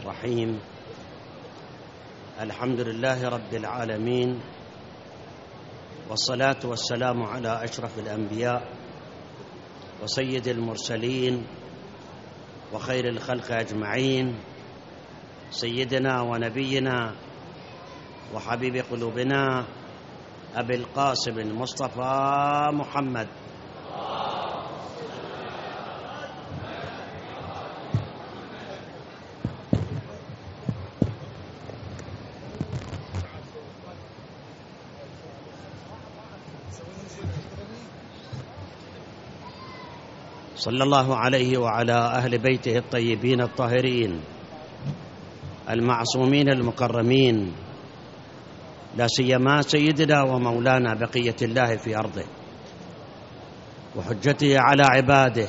الرحيم. الحمد لله رب العالمين، والصلاة والسلام على أشرف الأنبياء وسيد المرسلين وخير الخلق أجمعين، سيدنا ونبينا وحبيب قلوبنا أبي القاسم المصطفى محمد صلى الله عليه وعلى أهل بيته الطيبين الطاهرين المعصومين المكرمين، لا سيما سيدنا ومولانا بقية الله في أرضه وحجته على عباده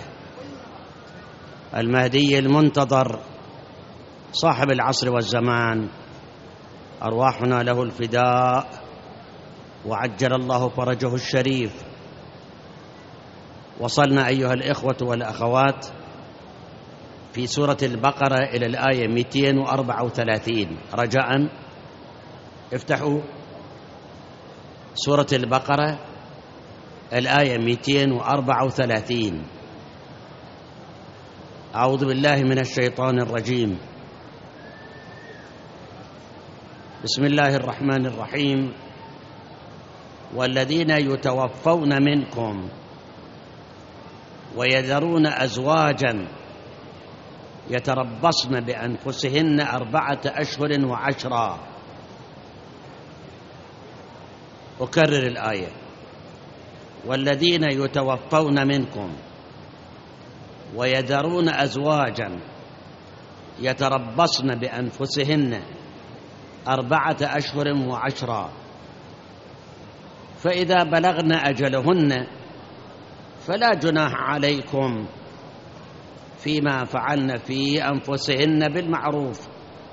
المهدي المنتظر صاحب العصر والزمان، أرواحنا له الفداء وعجل الله فرجه الشريف. وصلنا أيها الإخوة والأخوات في سورة البقرة إلى الآية 234. رجاء افتحوا سورة البقرة الآية 234. أعوذ بالله من الشيطان الرجيم. بسم الله الرحمن الرحيم. والذين يتوفون منكم ويذرون أزواجا يتربصن بأنفسهن 4 أشهر و10. أكرر الآية: والذين يتوفون منكم ويذرون أزواجا يتربصن بأنفسهن 4 أشهر و10، فإذا بلغن أجلهن فلا جناح عليكم فيما فعلن في أنفسهن بالمعروف،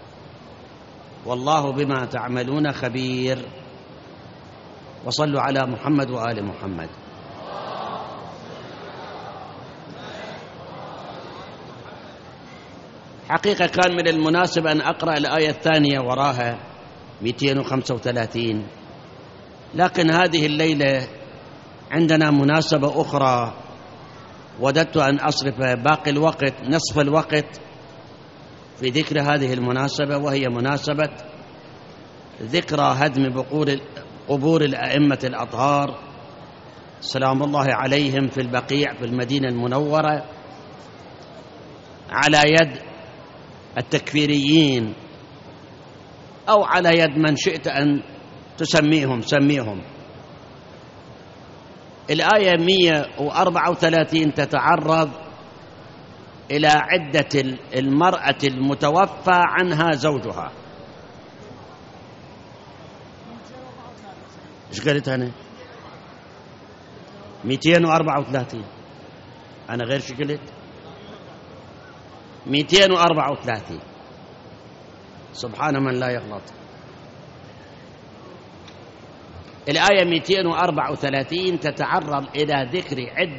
والله بما تعملون خبير. وصلوا على محمد وآل محمد. حقيقة كان من المناسب أن أقرأ الآية الثانية وراها 235، لكن هذه الليلة عندنا مناسبة أخرى، وددت أن أصرف باقي الوقت، نصف الوقت، في ذكر هذه المناسبة، وهي مناسبة ذكرى هدم قبور الأئمة الأطهار سلام الله عليهم في البقيع في المدينة المنورة على يد التكفيريين، أو على يد من شئت أن تسميهم سميهم. الآية 134 تتعرض إلى عدة المرأة المتوفى عنها زوجها. إيش قلت أنا؟ 234. أنا غير شو قلت؟ 234. سبحان من لا يغلط. الآية 234 تتعرض إلى ذكر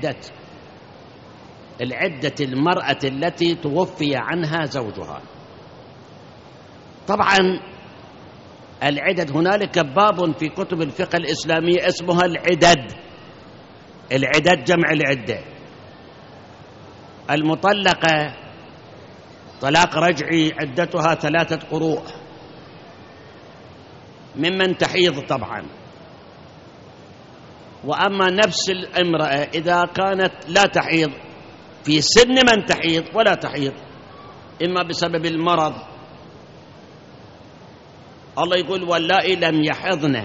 العدة المرأة التي توفي عنها زوجها. طبعا العدد، هنالك باب في كتب الفقه الإسلامية اسمها العدد. العدد جمع العدة. المطلقة طلاق رجعي عدتها 3 قروء ممن تحيض طبعا. وأما نفس الامرأة إذا كانت لا تحيض، في سن من تحيض ولا تحيض، إما بسبب المرض، الله يقول واللائي لم يحضن.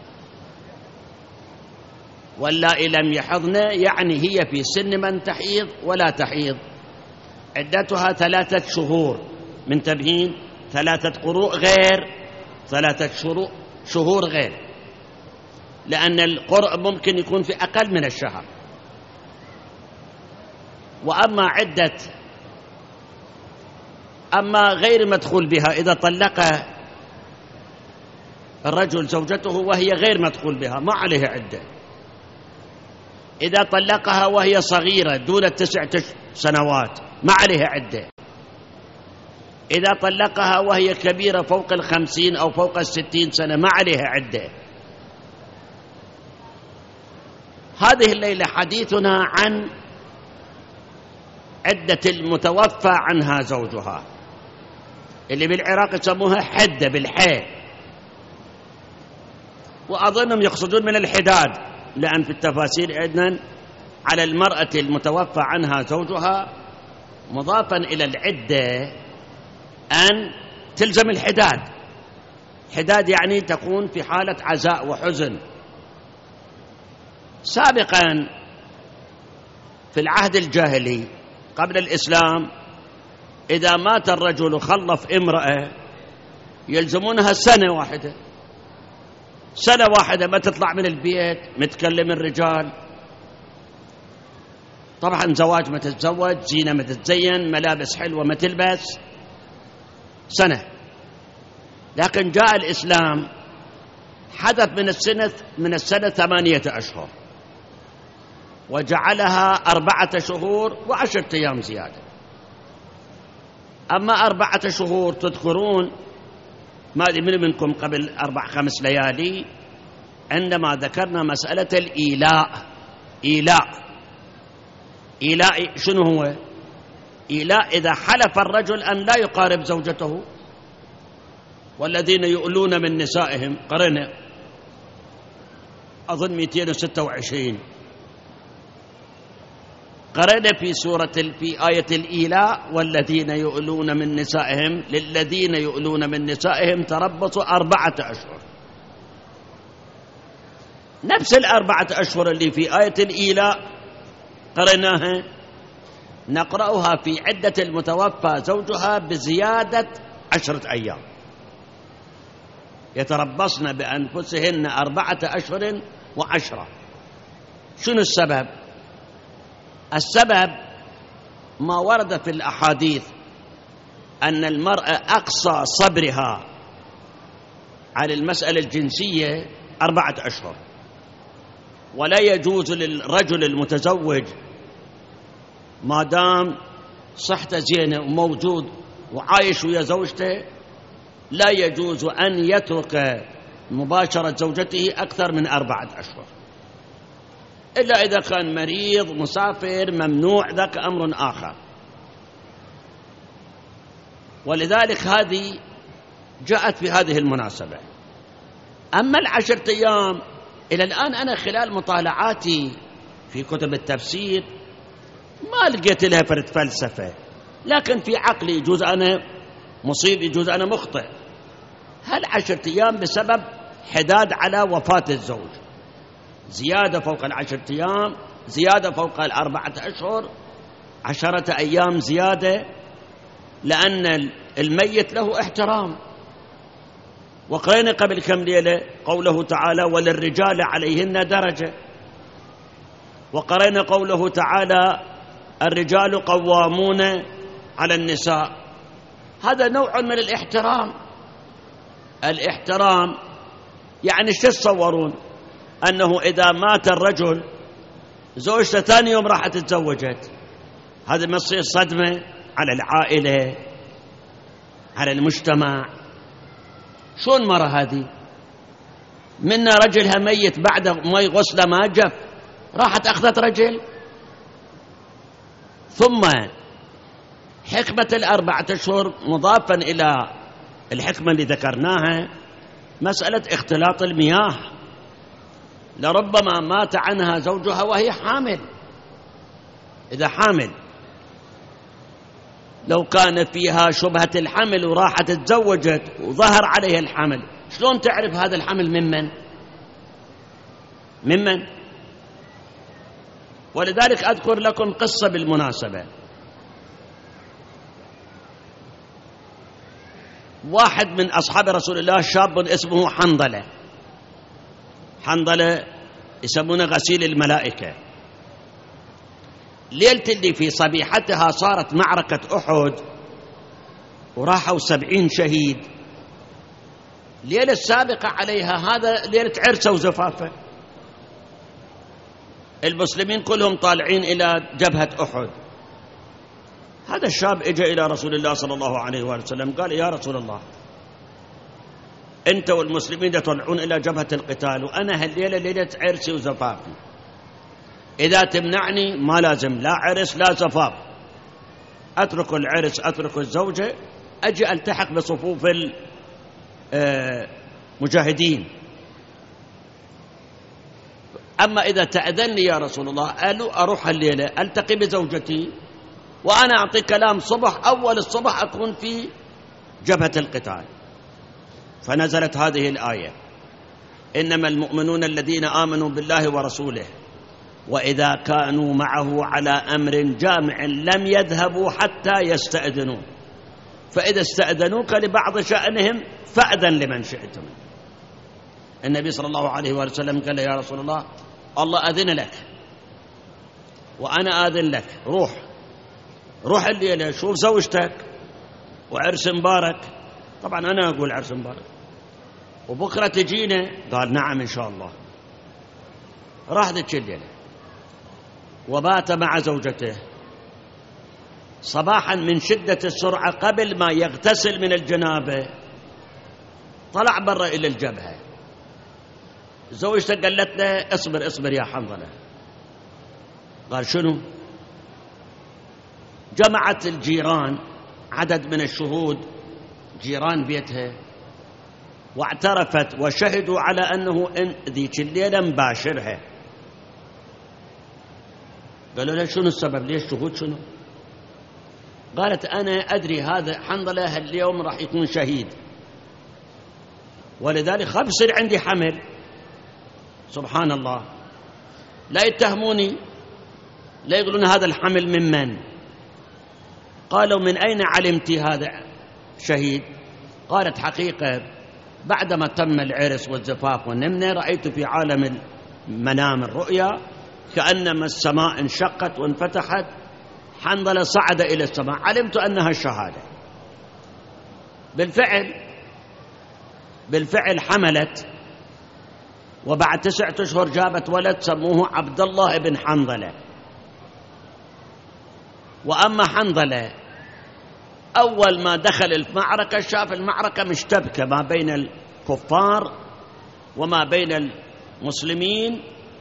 واللائي لم يحضن يعني هي في سن من تحيض ولا تحيض، عدتها 3 شهور. منتبهين؟ 3 قروء غير 3 شهور غير، لأن القرء ممكن يكون في أقل من الشهر. وأما أما غير مدخول بها، إذا طلق الرجل زوجته وهي غير مدخول بها ما عليها عدة. إذا طلقها وهي صغيرة دون 9 سنوات ما عليها عدة. إذا طلقها وهي كبيرة فوق 50 أو فوق 60 سنة ما عليها عدة. هذه الليلة حديثنا عن عدة المتوفى عنها زوجها، اللي بالعراق يسموها حدة بالحي، وأظنهم يقصدون من الحداد، لأن في التفاسير عندنا على المرأة المتوفى عنها زوجها مضافا إلى العدة أن تلزم الحداد. حداد يعني تكون في حالة عزاء وحزن. سابقا في العهد الجاهلي قبل الإسلام إذا مات الرجل وخلف امرأة يلزمونها سنة واحدة، سنة واحدة ما تطلع من البيت، متكلم الرجال، طبعا زواج ما تتزوج، زينة ما تتزين، ملابس حلوة ما تلبس، سنة. لكن جاء الإسلام حدث من السنة 8 أشهر، وجعلها 4 شهور و10 أيام زيادة. أما 4 شهور تذكرون ما أدري من منكم قبل 4-5 ليالي عندما ذكرنا مسألة الإيلاء. إيلاء شنو هو؟ إيلاء إذا حلف الرجل أن لا يقارب زوجته. والذين يؤلون من نسائهم، قرنا أظن 226 قرأنا في آية الإيلاء: والذين يؤلون من نسائهم، للذين يؤلون من نسائهم تربصوا 4 أشهر. نفس 4 أشهر اللي في آية الإيلاء قرأناها نقرأها في عدة المتوفى زوجها بزيادة 10 أيام. يتربصن بأنفسهن 4 أشهر و10. شنو السبب؟ السبب ما ورد في الأحاديث أن المرأة أقصى صبرها على المسألة الجنسية 4 أشهر، ولا يجوز للرجل المتزوج ما دام صحته زينة وموجود وعايش ويا زوجته لا يجوز أن يترك مباشرة زوجته أكثر من 4 أشهر، إلا إذا كان مريض مسافر ممنوع، ذاك أمر آخر. ولذلك هذه جاءت في هذه المناسبة. أما 10 أيام إلى الآن أنا خلال مطالعاتي في كتب التفسير ما لقيت لها فرد فلسفة، لكن في عقلي يجوز أنا مصيب يجوز أنا مخطئ. هل 10 أيام بسبب حداد على وفاة الزوج، زيادة فوق 10 أيام، زيادة فوق 4 أشهر، 10 أيام زيادة، لأن الميت له احترام. وقرأنا قبل كم ليلة قوله تعالى: وللرجال عليهن درجة. وقرأنا قوله تعالى: الرجال قوامون على النساء. هذا نوع من الاحترام. الاحترام يعني شو تصورون؟ أنه إذا مات الرجل زوجته ثاني يوم راح تتزوجت، هذا ما تصير صدمة على العائلة، على المجتمع؟ شون مرة هذه؟ منا رجلها ميت بعد مي غسله ما جف، راحت أخذت رجل. ثم حكمة 4 أشهر مضافا إلى الحكمة اللي ذكرناها مسألة اختلاط المياه. لربما مات عنها زوجها وهي حامل. إذا حامل لو كان فيها شبهة الحمل وراحت تزوجت وظهر عليها الحمل، شلون تعرف هذا الحمل ممن؟ ولذلك أذكر لكم قصة بالمناسبة. واحد من أصحاب رسول الله شاب اسمه حنظلة يسمونه غسيل الملائكة. ليلة اللي في صبيحتها صارت معركة أحد وراحوا 70 شهيد، ليلة السابقة عليها هذا ليلة عرسة وزفافة. المسلمين كلهم طالعين إلى جبهة أحد، هذا الشاب اجى إلى رسول الله صلى الله عليه وآله وسلم قال: يا رسول الله، أنت والمسلمين يطلعون إلى جبهة القتال، وأنا هالليلة ليلة عرسي وزفافي، إذا تمنعني ما لازم لا عرس لا زفاف، أترك العرس أترك الزوجة، أجي ألتحق بصفوف المجاهدين. أما إذا تأذن لي يا رسول الله أروح الليلة ألتقي بزوجتي، وأنا أعطي كلام صبح، أول الصبح أكون في جبهة القتال. فنزلت هذه الآية: إنما المؤمنون الذين آمنوا بالله ورسوله وإذا كانوا معه على أمر جامع لم يذهبوا حتى يستأذنوا، فإذا استأذنوك لبعض شأنهم فأذن لمن شئتم. النبي صلى الله عليه وسلم قال: يا رسول الله، الله أذن لك وأنا آذن لك، روح الليلة شوف زوجتك وعرس مبارك. طبعا أنا أقول عرس مبارك، وبكرة تجينا. قال: نعم إن شاء الله. راح ذيك الليلة وبات مع زوجته. صباحا من شدة السرعة قبل ما يغتسل من الجنابة طلع برا إلى الجبهة. زوجته قالت له: اصبر يا حنظلة. قال: شنو؟ جمعت الجيران عدد من الشهود جيران بيتها واعترفت وشهدوا على أنه ذيك الليلة مباشرها. قالوا له: شنو السبب؟ ليش شهود شنو؟ قالت: أنا أدري هذا حنظلة اليوم راح يكون شهيد، ولذلك خاف يصير عندي حمل. سبحان الله، لا يتهموني، لا يقولون هذا الحمل ممن. قالوا: من أين علمت هذا شهيد؟ قالت: حقيقة بعدما تم العرس والزفاف والنمنة رأيت في عالم المنام الرؤيا كأنما السماء انشقت وانفتحت، حنظلة صعد إلى السماء، علمت أنها الشهادة. بالفعل حملت، وبعد 9 أشهر جابت ولد سموه عبد الله بن حنظلة. وأما حنظلة أول ما دخل المعركة شاف المعركة مشتبكة ما بين الكفار وما بين المسلمين،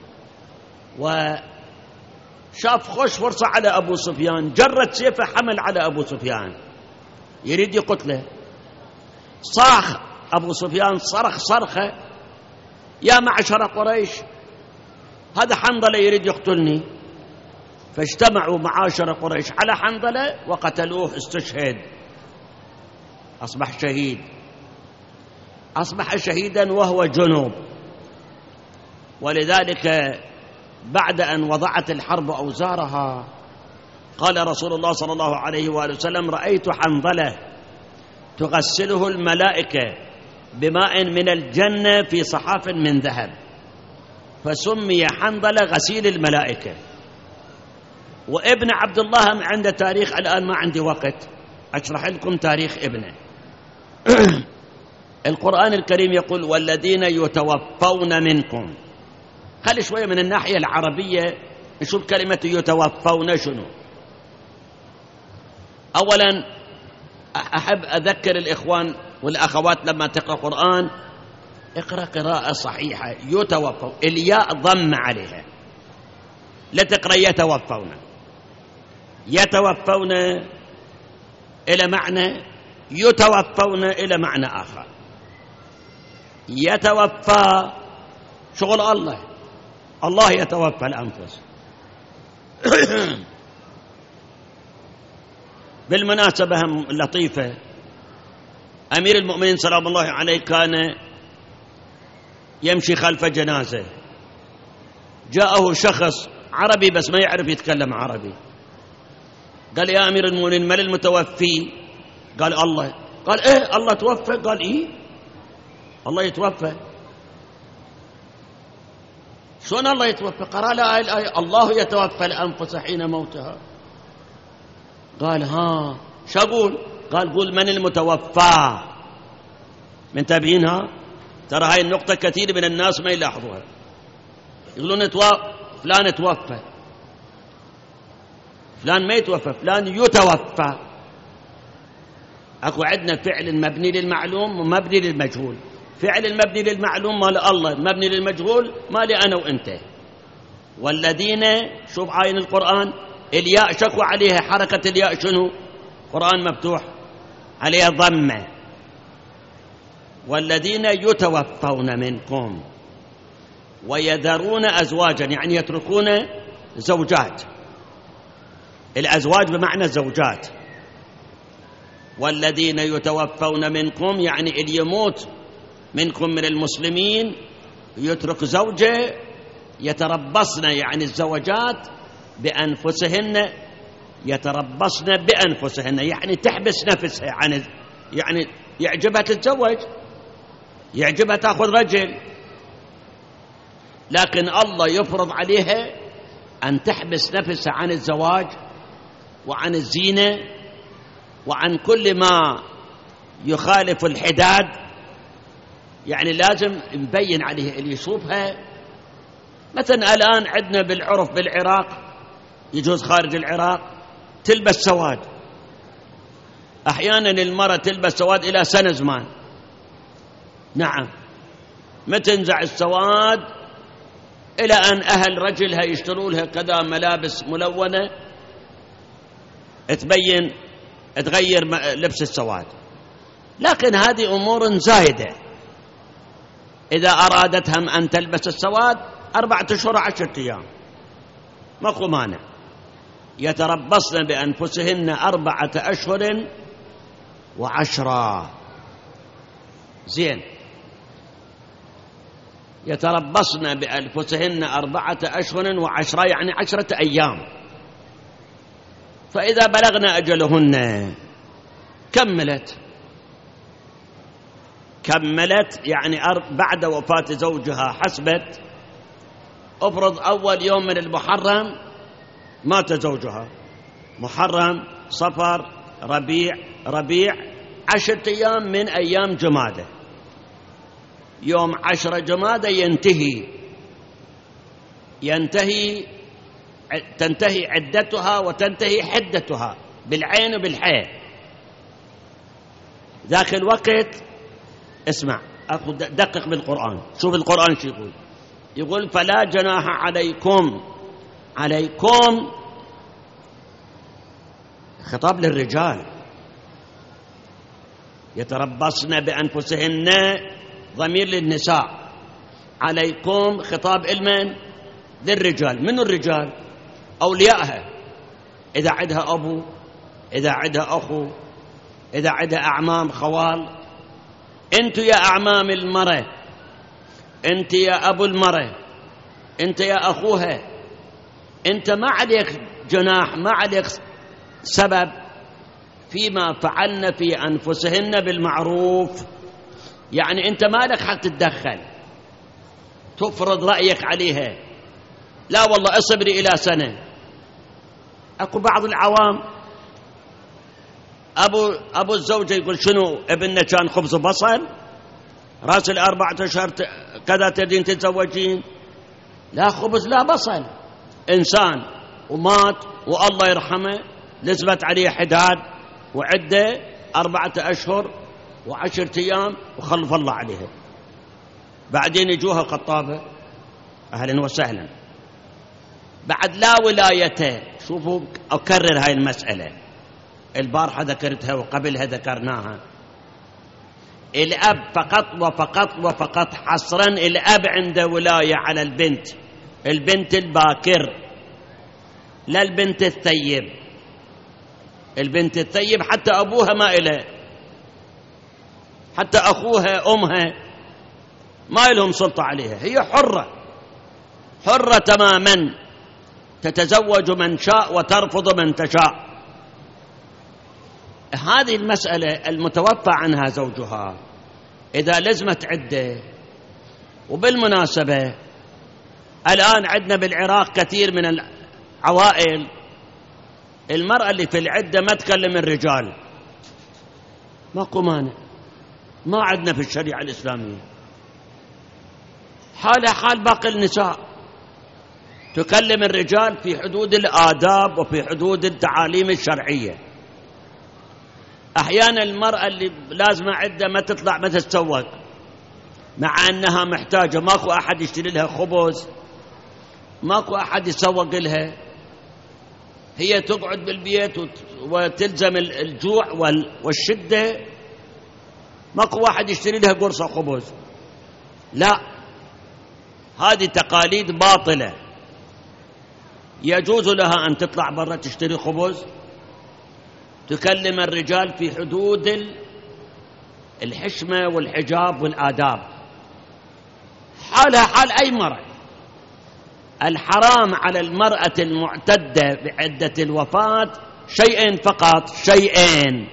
وشاف خوش فرصة على أبو سفيان، جرت سيفه حمل على أبو سفيان يريد يقتله. صاخ أبو سفيان، صرخ صرخة: يا معشر قريش، هذا حنظلة يريد يقتلني. فاجتمعوا معاشر قريش على حنظلة وقتلوه، استشهد، أصبح شهيدا وهو جنوب. ولذلك بعد أن وضعت الحرب أوزارها قال رسول الله صلى الله عليه وآله وسلم: رأيت حنظلة تغسله الملائكة بماء من الجنة في صحاف من ذهب، فسمي حنظلة غسيل الملائكة. وابن عبد الله عنده تاريخ، الآن ما عندي وقت أشرح لكم تاريخ ابنه. القرآن الكريم يقول: والذين يتوفون منكم. خلي شوية من الناحية العربية نشوف كلمة يتوفون شنو. أولا أحب أذكر الإخوان والأخوات لما تقرأ قرآن اقرأ قراءة صحيحة. يتوفون الياء ضم عليها، لا تقرأ يتوفون إلى معنى، يتوفون إلى معنى آخر. يتوفى شغل الله يتوفى الأنفس. بالمناسبة لطيفة، أمير المؤمنين سلام الله عليه كان يمشي خلف جنازة، جاءه شخص عربي بس ما يعرف يتكلم عربي، قال: يا أمير المؤمنين من المتوفي؟ قال: الله. قال: إيه الله توفى؟ قال: إيه الله يتوفى. شلون الله يتوفى؟ قرأ له الآية: الله يتوفى الأنفس حين موتها. قال: ها شو أقول؟ قال: قول من المتوفى. من تابعينها؟ ترى هاي النقطة كثير من الناس ما يلاحظوها، يقولون فلان توفى. فلان ما يتوفى، فلان يتوفى. أكو عندنا فعل مبني للمعلوم ومبني للمجهول. فعل المبني للمعلوم مال الله، مبني للمجهول مالي أنا وإنت. والذين، شوف عين القرآن، الياء شكوى عليها حركة الياء شنو؟ قرآن مفتوح عليها ضمة. والذين يتوفون منكم ويذرون أزواجا، يعني يتركون زوجات. الأزواج بمعنى زوجات. والذين يتوفون منكم يعني اللي يموت منكم من المسلمين يترك زوجة، يتربصن يعني الزوجات بأنفسهن، يتربصن بأنفسهن يعني تحبس نفسها عن، يعني يعجبها تتزوج، يعجبها تأخذ رجل، لكن الله يفرض عليها أن تحبس نفسها عن الزواج وعن الزينة وعن كل ما يخالف الحداد. يعني لازم نبين عليه اللي يشوفها. مثلا الآن عندنا بالعرف بالعراق يجوز خارج العراق تلبس سواد، أحيانا المرأة تلبس سواد إلى سنة زمان. نعم، ما تنزع السواد إلى أن أهل رجلها يشتروا لها كذا ملابس ملونة تبين تغير لبس السواد. لكن هذه أمور زايدة. إذا أرادتهم أن تلبس السواد 4 أشهر 10 أيام ماكو مانع. يتربصن بأنفسهن 4 أشهر و10. زين، يتربصن بأنفسهن 4 أشهر و10 يعني 10 أيام. فإذا بلغن أجلهن كملت يعني بعد وفاة زوجها حسبت. افرض أول يوم من المحرم مات زوجها، محرم صفر ربيع 10 أيام من أيام جمادة. يوم 10 جمادة تنتهي عدتها وتنتهي حدتها بالعين وبالحاء. ذاك الوقت اسمع، دقق بالقرآن، شوف القرآن شو يقول فلا جناح عليكم خطاب للرجال. يتربصن بأنفسهن ضمير للنساء، عليكم خطاب المن للرجال. من الرجال؟ أوليائها، إذا عندها أبو، إذا عندها أخو، إذا عندها أعمام خوال. أنت يا أعمام المرأة، أنت يا أبو المرأة، أنت يا أخوها، أنت ما عليك جناح، ما عليك سبب فيما فعلن في أنفسهن بالمعروف. يعني أنت ما لك حق تتدخل تفرض رأيك عليها. لا والله اصبري إلى سنة. أكو بعض العوام أبو الزوجة يقول شنو ابننا كان خبز بصل راس 4 أشهر كذا تدين تتزوجين؟ لا خبز لا بصل، إنسان ومات والله يرحمه، نزبت عليه حداد وعدة 4 أشهر و10 أيام وخلف الله عليها. بعدين يجوها قطابة، أهلا وسهلا، بعد لا ولايته. شوفوا أكرر هاي المسألة، البارحة ذكرتها وقبلها ذكرناها. الأب فقط حصرا الأب عنده ولاية على البنت الباكر، لا البنت الثيب. البنت الثيب حتى أبوها ما إله، حتى أخوها أمها ما لهم سلطة عليها، هي حرة تماما، تتزوج من شاء وترفض من تشاء. هذه المسألة المتوفى عنها زوجها إذا لزمت عدة. وبالمناسبة الآن عندنا بالعراق كثير من العوائل المرأة اللي في العدة ما تكلم الرجال، ماكو مانع، ما عندنا في الشريعة الإسلامية. حالها حال باقي النساء، تكلم الرجال في حدود الآداب وفي حدود التعاليم الشرعية. أحيانا المرأة اللي لازمة عدة ما تطلع ما تتسوق، مع أنها محتاجة، ماكو أحد يشتري لها خبز، ماكو أحد يسوق لها، هي تقعد بالبيت وتلزم الجوع والشدة، ماكو واحد يشتري لها قرصة خبز. لا، هذه تقاليد باطلة. يجوز لها أن تطلع برا تشتري خبز، تكلم الرجال في حدود الحشمة والحجاب والآداب، حالها حال أي مرأة. الحرام على المرأة المعتدة بعدة الوفاة شيئين فقط، شيئين: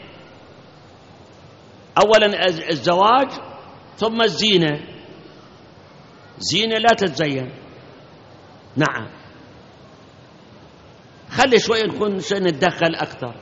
أولا الزواج، ثم الزينة. زينة لا تتزين، نعم، خلي شوي نكون نتدخل أكثر.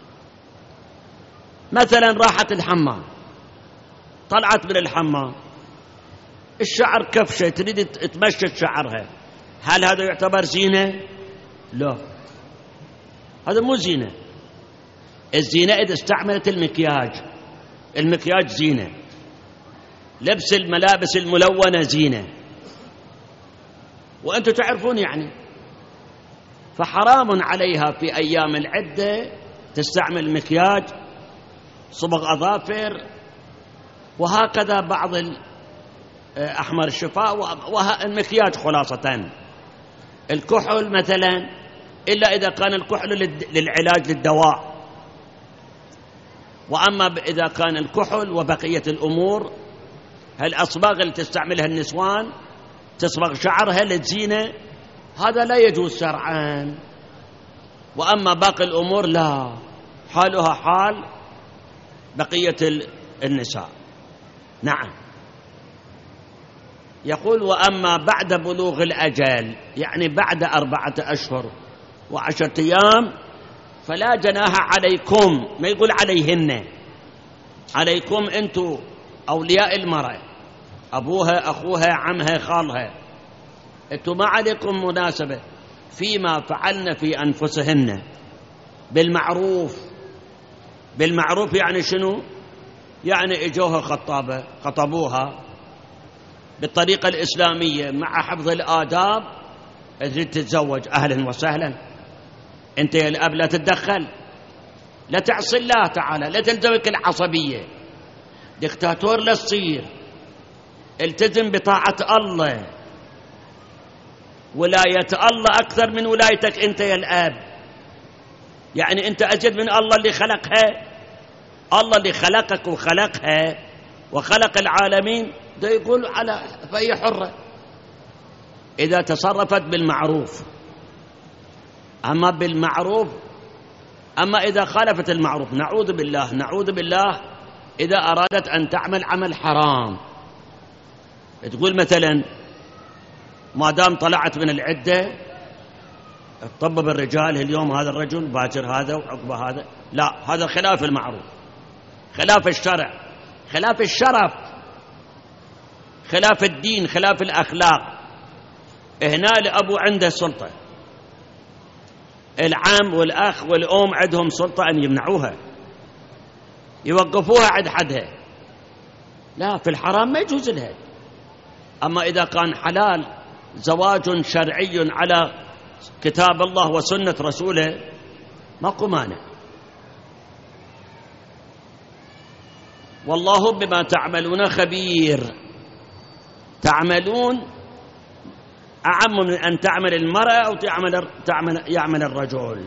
مثلا راحت الحمام، طلعت من الحمام، الشعر كفشة، تريد تمشط شعرها، هل هذا يعتبر زينة؟ لا، هذا مو زينة. الزينة إذا استعملت المكياج زينة، لبس الملابس الملونة زينة، وأنتم تعرفون يعني. فحرام عليها في أيام العدة تستعمل مكياج، صبغ أظافر، وهكذا بعض أحمر الشفاء، والمكياج خلاصة. الكحل مثلا، إلا إذا كان الكحل للعلاج للدواء. وأما إذا كان الكحل وبقية الأمور، هالأصباغ اللي تستعملها النسوان، تصبغ شعرها للزينة، هذا لا يجوز شرعا. وأما باقي الأمور لا، حالها حال بقية النساء. نعم. يقول: وأما بعد بلوغ الأجل، يعني بعد 4 أشهر و10 أيام، فلا جناح عليكم، ما يقول عليهن، عليكم أنتم أولياء المرأة، أبوها، أخوها، عمها، خالها، أنتم ما عليكم مناسبة فيما فعلن في أنفسهن بالمعروف. بالمعروف يعني شنو؟ يعني إجوها خطبوها بالطريقة الإسلامية مع حفظ الآداب، تريد تتزوج، أهلا وسهلا، أنت يا الأب لا تتدخل، لا تعصي الله تعالى، لا تلزمك العصبية، دكتاتور لا تصير، التزم بطاعة الله، ولاية الله أكثر من ولايتك أنت يا الأب. يعني أنت أجد من الله اللي خلقها، الله اللي خلقك وخلقها وخلق العالمين، ده يقول على فهي حرة إذا تصرفت بالمعروف. أما بالمعروف، أما إذا خالفت المعروف، نعوذ بالله، نعوذ بالله، إذا أرادت أن تعمل عمل حرام، تقول مثلا ما دام طلعت من العدة تطبب الرجال، اليوم هذا الرجل، باكر هذا، وعقبه هذا، لا، هذا خلاف المعروف، خلاف الشرع، خلاف الشرف، خلاف الدين، خلاف الأخلاق. هنا الأبو عنده سلطة، العم والأخ والأم عندهم سلطة أن يمنعوها، يوقفوها عند حدها. لا، في الحرام ما يجوز لها. أما إذا كان حلال، زواج شرعي على كتاب الله وسنة رسوله، ماكو مانع. والله بما تعملون خبير. تعملون أعم من أن تعمل المرأة أو يعمل الرجل.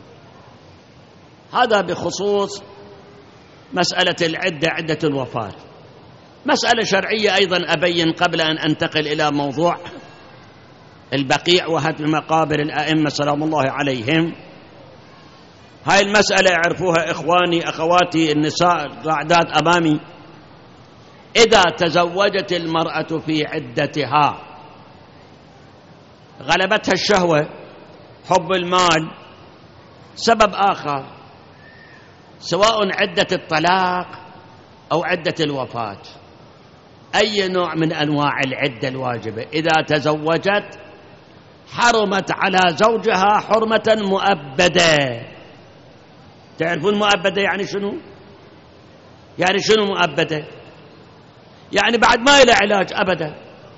هذا بخصوص مسألة العدة، عدة الوفاة. مسألة شرعية أيضا أبين قبل أن أنتقل إلى موضوع البقيع وهدم مقابر الأئمة سلام الله عليهم. هاي المسألة يعرفوها إخواني أخواتي النساء القاعدات أمامي. إذا تزوجت المرأة في عدتها، غلبتها الشهوة، حب المال، سبب آخر، سواء عدة الطلاق أو عدة الوفاة، أي نوع من أنواع العدة الواجبة، إذا تزوجت حرمت على زوجها حرمة مؤبدة. تعرفون مؤبدة يعني شنو؟ يعني شنو مؤبدة؟ يعني بعد ما إلها علاج أبدا،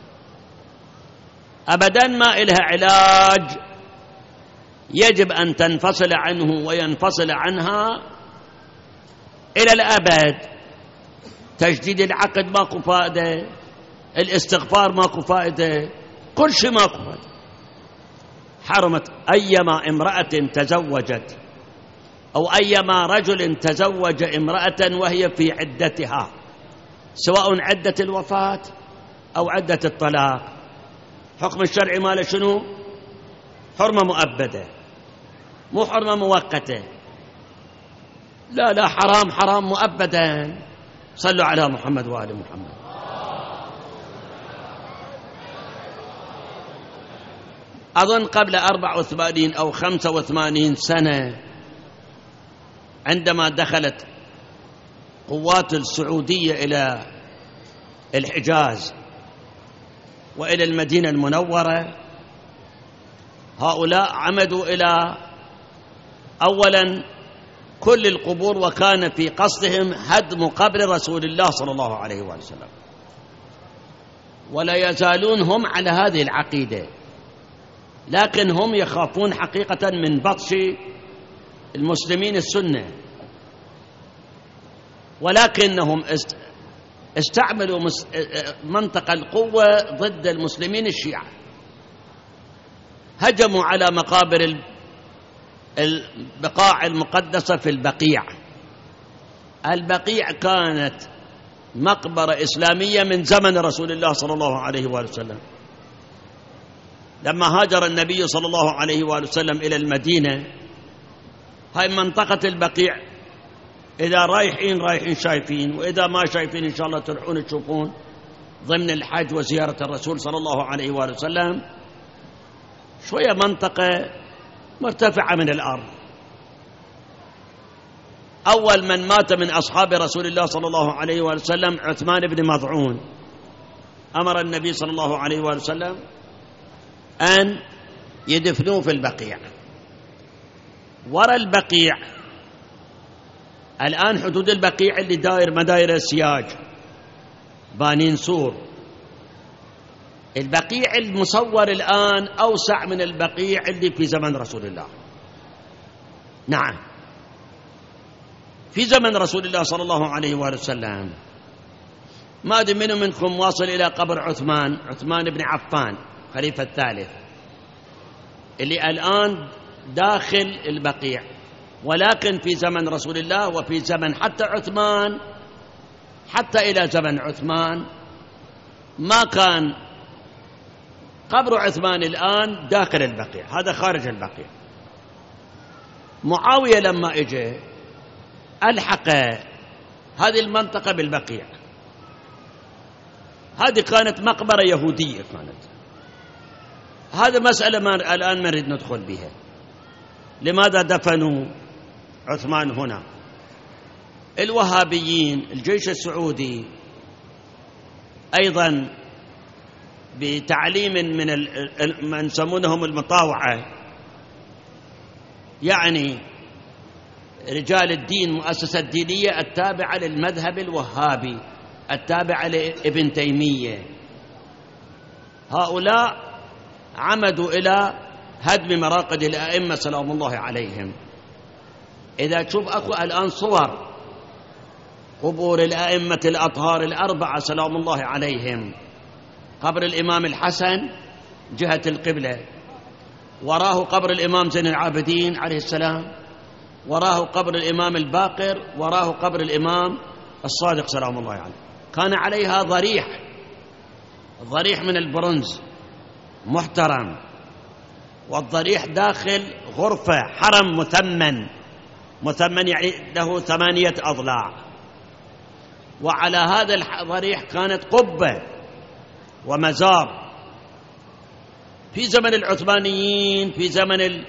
أبدا ما إلها علاج، يجب أن تنفصل عنه وينفصل عنها إلى الأبد. تجديد العقد ماكو فائدة، الاستغفار ماكو فائدة، كل شيء ماكو فائدة. حرمت أيما امرأة تزوجت أو أيما رجل تزوج امرأة وهي في عدتها، سواء عدة الوفاة أو عدة الطلاق، حكم الشرع ماله شنو؟ حرمة مؤبدة، مو حرمة مؤقتة. لا لا، حرام حرام مؤبدا. صلوا على محمد وآل محمد. أظن قبل 84 أو 85 سنة عندما دخلت قوات السعودية إلى الحجاز وإلى المدينة المنورة، هؤلاء عمدوا إلى أولا كل القبور، وكان في قصدهم هدم قبر رسول الله صلى الله عليه وسلم، ولا يزالون هم على هذه العقيدة، لكن هم يخافون حقيقة من بطش المسلمين السنة، ولكنهم استعملوا منطق القوة ضد المسلمين الشيعة. هجموا على مقابر البقاع المقدسة في البقيع. البقيع كانت مقبرة إسلامية من زمن رسول الله صلى الله عليه وسلم. لما هاجر النبي صلى الله عليه وسلم إلى المدينة، هاي منطقة البقيع إذا رايحين شايفين، وإذا ما شايفين إن شاء الله تروحون تشوفون ضمن الحج وزيارة الرسول صلى الله عليه وسلم. شوية منطقة مرتفعة من الأرض. أول من مات من أصحاب رسول الله صلى الله عليه وسلم عثمان بن مضعون، أمر النبي صلى الله عليه وسلم أن يدفنوه في البقيع. وراء البقيع الآن حدود البقيع اللي داير مداير السياج، بانين سور. البقيع المصور الآن أوسع من البقيع اللي في زمن رسول الله. نعم، في زمن رسول الله صلى الله عليه وسلم. ما أدري منو منكم واصل إلى قبر عثمان بن عفان خليفة الثالث، اللي الآن داخل البقيع. ولكن في زمن رسول الله وفي زمن حتى عثمان، حتى إلى زمن عثمان ما كان قبر عثمان الآن داخل البقيع، هذا خارج البقيع. معاوية لما اجى ألحق هذه المنطقة بالبقيع. هذه كانت مقبرة يهودية كانت. هذا مسألة ما الآن نريد ندخل بها. لماذا دفنوا عثمان هنا؟ الوهابيين، الجيش السعودي أيضا بتعليم من يسمونهم المطاوعة، يعني رجال الدين، مؤسسة دينية التابعة للمذهب الوهابي التابعة لابن تيمية، هؤلاء عمدوا إلى هدم مراقد الأئمة سلام الله عليهم. إذا تشوف أكو الآن صور قبور الأئمة الأطهار الأربعة سلام الله عليهم، قبر الإمام الحسن جهة القبلة، وراه قبر الإمام زين العابدين عليه السلام، وراه قبر الإمام الباقر، وراه قبر الإمام الصادق سلام الله عليه. كان عليها ضريح من البرونز محترم، والضريح داخل غرفة حرم مثمن يعني له 8 أضلاع. وعلى هذا الضريح كانت قبة ومزار. في زمن العثمانيين، في زمن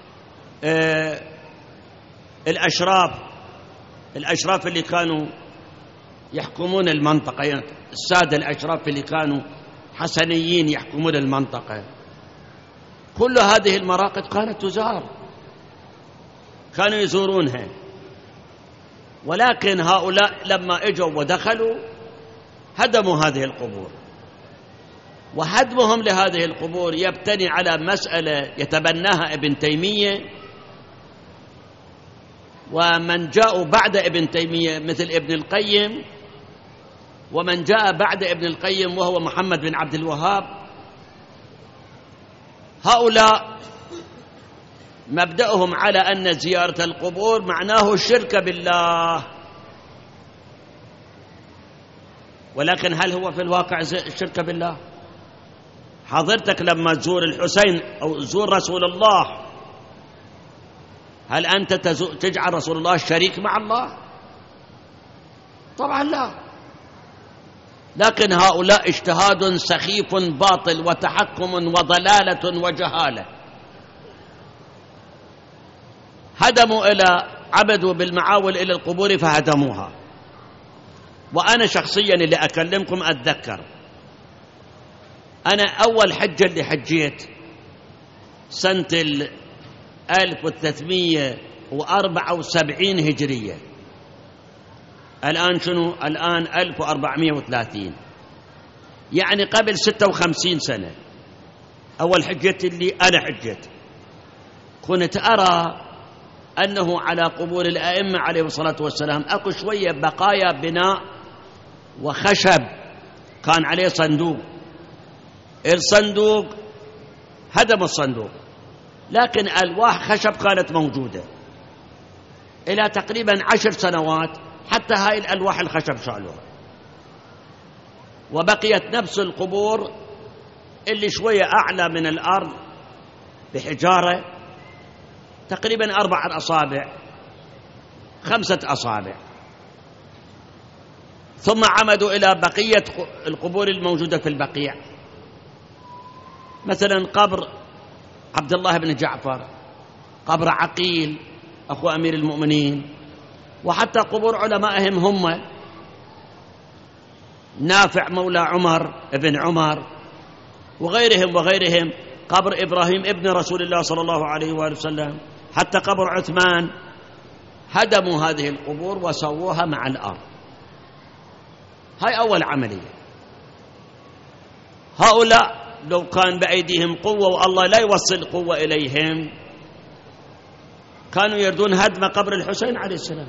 الأشراف اللي كانوا يحكمون المنطقة، يعني السادة الأشراف اللي كانوا حسنيين يحكمون المنطقة، كل هذه المراقد كانت تزار، كانوا يزورونها. ولكن هؤلاء لما اجوا ودخلوا هدموا هذه القبور، وهدمهم لهذه القبور يبتني على مسألة يتبناها ابن تيمية ومن جاءوا بعد ابن تيمية مثل ابن القيم، ومن جاء بعد ابن القيم وهو محمد بن عبد الوهاب. هؤلاء مبدأهم على أن زيارة القبور معناه الشرك بالله، ولكن هل هو في الواقع الشرك بالله؟ حضرتك لما تزور الحسين أو تزور رسول الله، هل أنت تجعل رسول الله شريك مع الله؟ طبعا لا. لكن هؤلاء اجتهاد سخيف باطل وتحكم وضلالة وجهالة، هدموا عبدوا بالمعاول إلى القبور فهدموها. وأنا شخصيا اللي أكلمكم أتذكر أنا أول حجة اللي حجيت سنة 1374 هجرية، الآن شنو؟ الآن 1430، يعني قبل 56 سنة. أول حجة اللي أنا حجت كنت أرى أنه على قبور الأئمة عليه الصلاة والسلام أكو شوية بقايا بناء وخشب كان عليه صندوق، الصندوق هدم الصندوق، لكن ألواح خشب كانت موجودة إلى تقريبا 10 سنوات، حتى هاي الألواح الخشب شالوها، وبقيت نفس القبور اللي شوية أعلى من الأرض بحجارة تقريبا 4 أصابع 5 أصابع. ثم عمدوا إلى بقية القبور الموجودة في البقيع، مثلا قبر عبد الله بن جعفر، قبر عقيل أخو أمير المؤمنين، وحتى قبور علمائهم هم نافع مولى عمر ابن عمر وغيرهم، قبر إبراهيم ابن رسول الله صلى الله عليه وآله وسلم، حتى قبر عثمان. هدموا هذه القبور وسووها مع الأرض. هاي أول عملية. هؤلاء لو كان بأيديهم قوة والله لا يوصل قوة إليهم كانوا يردون هدم قبر الحسين عليه السلام.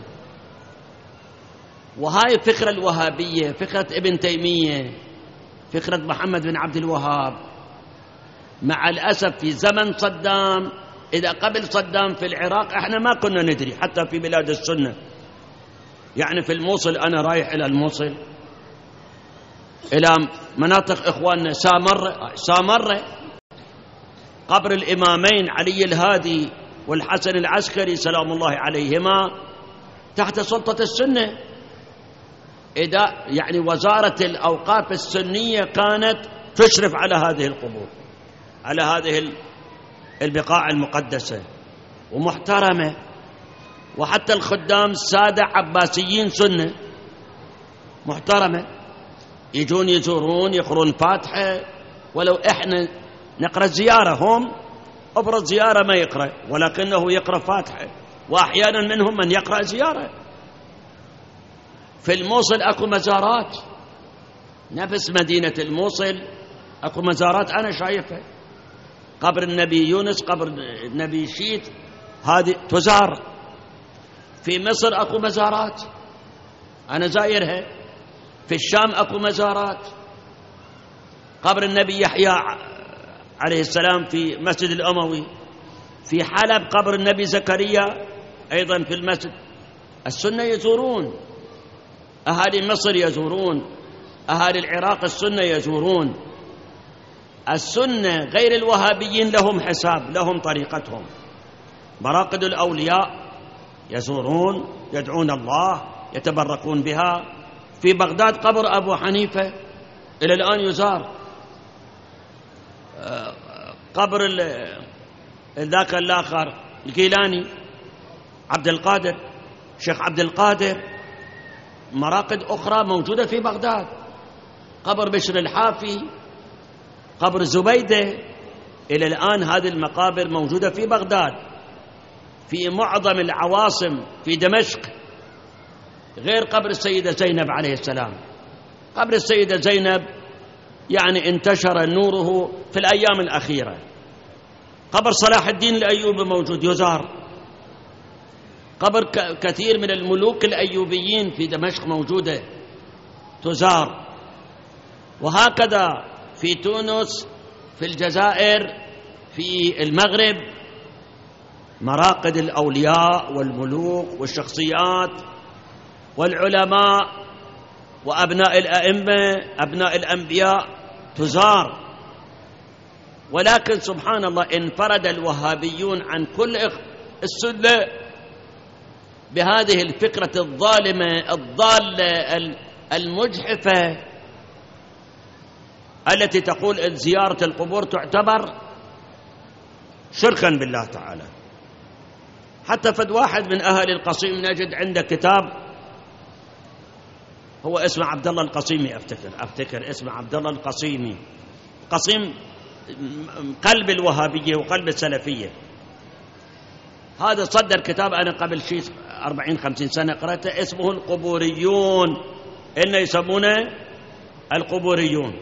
وهاي فكرة الوهابية، فكرة ابن تيمية، فكرة محمد بن عبد الوهاب. مع الأسف في زمن صدام، إذا قبل صدام في العراق احنا ما كنا ندري، حتى في بلاد السنة، يعني في الموصل، أنا رايح إلى الموصل إلى مناطق إخواننا سامرة قبر الإمامين علي الهادي والحسن العسكري سلام الله عليهما تحت سلطة السنة. إذا يعني وزارة الأوقاف السنية كانت تشرف على هذه القبور، على هذه البقاع المقدسة ومحترمة، وحتى الخدام السادة عباسيين سنة محترمة يجون يزورون يقرون فاتحة، ولو إحنا نقرأ زيارة هم أبرز زيارة ما يقرأ، ولكنه يقرأ فاتحة، وأحيانا منهم من يقرأ زيارة. في الموصل أكو مزارات، نفس مدينة الموصل أكو مزارات أنا شايفها، قبر النبي يونس، قبر النبي شيت، هذه تزار. في مصر أكو مزارات أنا زايرها، في الشام أكو مزارات، قبر النبي يحيى عليه السلام في مسجد الأموي، في حلب قبر النبي زكريا أيضا في المسجد. السنة يزورون، أهالي مصر يزورون، أهالي العراق السنة يزورون. السنة غير الوهابيين لهم حساب، لهم طريقتهم. مراقد الأولياء يزورون، يدعون الله، يتبركون بها. في بغداد قبر أبو حنيفة إلى الآن يزار. قبر ذاك الآخر الكيلاني عبد القادر، شيخ عبد القادر. مراقد أخرى موجودة في بغداد، قبر بشر الحافي، قبر زبيدة، إلى الآن هذه المقابر موجودة في بغداد، في معظم العواصم، في دمشق، غير قبر السيدة زينب عليه السلام. قبر السيدة زينب يعني انتشر نوره في الأيام الأخيرة. قبر صلاح الدين الأيوبي موجود يزار. قبر كثير من الملوك الأيوبيين في دمشق موجودة تزار. وهكذا في تونس، في الجزائر، في المغرب، مراقد الأولياء والملوك والشخصيات والعلماء وأبناء الأئمة، أبناء الأنبياء تزار. ولكن سبحان الله انفرد الوهابيون عن كل السنة بهذه الفكرة الظالمة الضالة المجحفة التي تقول إن زيارة القبور تعتبر شركا بالله تعالى. حتى فد واحد من أهل القصيم نجد عنده كتاب، هو اسمه عبد الله القصيمي، أفتكر اسمه عبد الله القصيمي، قصيم قلب الوهابية وقلب السلفية. هذا صدر كتاب أنا قبل شيء 40-50 سنة قرأته، اسمه القبوريون، إنه يسمونه القبوريون،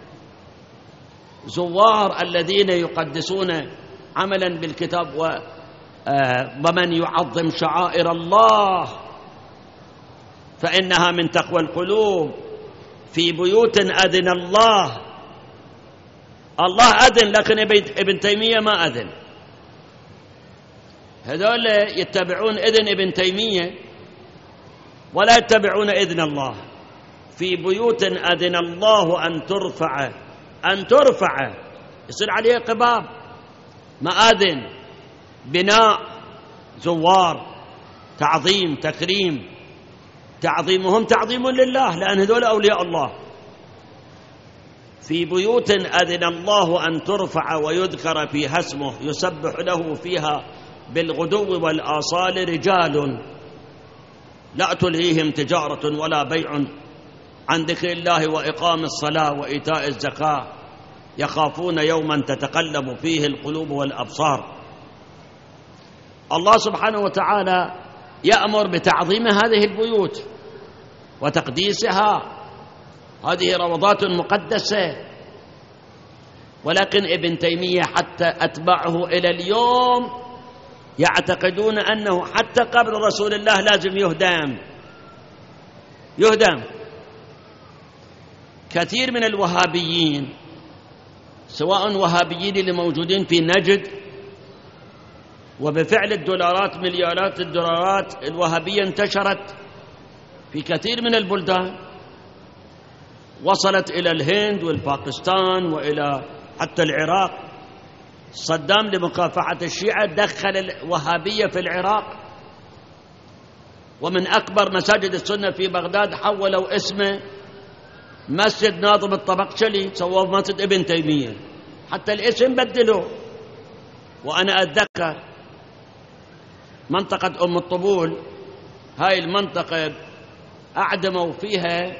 زوار الذين يقدسون عملا بالكتاب ومن يعظم شعائر الله فإنها من تقوى القلوب، في بيوت أذن الله. الله أذن، لكن ابن تيمية ما أذن. هذول يتبعون إذن ابن تيمية ولا يتبعون إذن الله. في بيوت أذن الله أن ترفع يصير عليه قباب، مآذن، بناء، زوار، تعظيم، تكريم. تعظيمهم تعظيم لله، لأن هذول أولياء الله. في بيوت أذن الله أن ترفع ويذكر فيها اسمه يسبح له فيها بالغدو والآصال رجال لا تلهيهم تجارة ولا بيع عن ذكر الله وإقام الصلاة وإيتاء الزكاة يخافون يوما تتقلب فيه القلوب والأبصار. الله سبحانه وتعالى يأمر بتعظيم هذه البيوت وتقديسها، هذه روضات مقدسة. ولكن ابن تيمية حتى أتبعه إلى اليوم يعتقدون أنه حتى قبر رسول الله لازم يهدم. كثير من الوهابيين، سواء وهابيين اللي موجودين في نجد، وبفعل الدولارات، مليارات الدولارات الوهابية انتشرت في كثير من البلدان، وصلت إلى الهند والباكستان وإلى حتى العراق. صدام لمكافحة الشيعة دخل الوهابية في العراق، ومن أكبر مساجد السنة في بغداد حولوا اسمه مسجد ناظم الطبقشلي، سووه مسجد ابن تيمية، حتى الاسم بدلوه. وأنا أتذكر منطقة أم الطبول، هاي المنطقة أعدموا فيها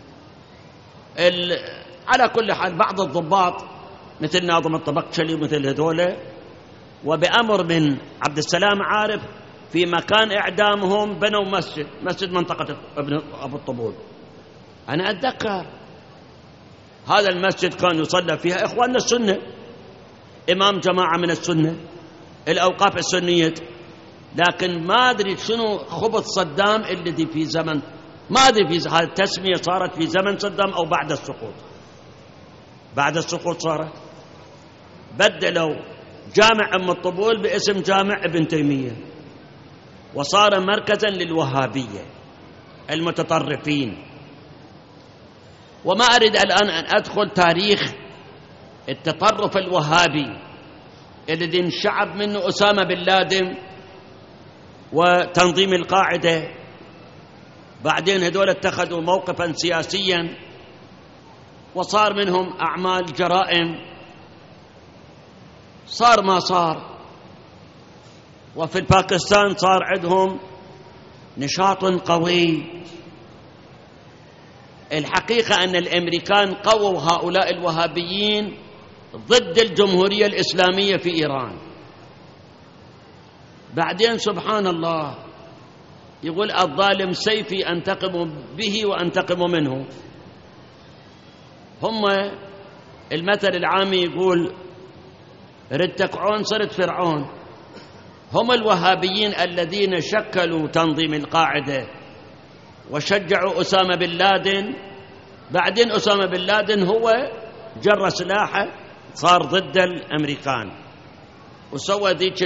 على كل حال بعض الضباط مثل ناظم الطبقشلي ومثل هذول، وبأمر من عبد السلام عارف في مكان إعدامهم بنوا مسجد منطقة أبو الطبول. أنا أتذكر هذا المسجد كان يصلى فيها إخواننا السنة، إمام جماعة من السنة، الأوقاف السنية. لكن ما أدري شنو خبط صدام الذي في زمن، ما أدري في هذه التسمية صارت في زمن صدام أو بعد السقوط. بعد السقوط صارت، بدلوا جامع أم الطبول باسم جامع ابن تيمية، وصار مركزا للوهابية المتطرفين. وما أريد الآن أن أدخل تاريخ التطرف الوهابي الذي انشعب منه أسامة بن لادن وتنظيم القاعدة. بعدين هذول اتخذوا موقفا سياسيا وصار منهم أعمال جرائم، صار ما صار. وفي الباكستان صار عندهم نشاط قوي. الحقيقة أن الأمريكان قووا هؤلاء الوهابيين ضد الجمهورية الإسلامية في إيران. بعدين سبحان الله يقول الظالم سيفي أنتقم به وأنتقم منه. هم المثل العامي يقول ردتك عون صرت فرعون. هم الوهابيين الذين شكلوا تنظيم القاعدة وشجعوا أسامة بن لادن. بعدين أسامة بن لادن هو جر سلاحه صار ضد الأمريكان وسوى ذيك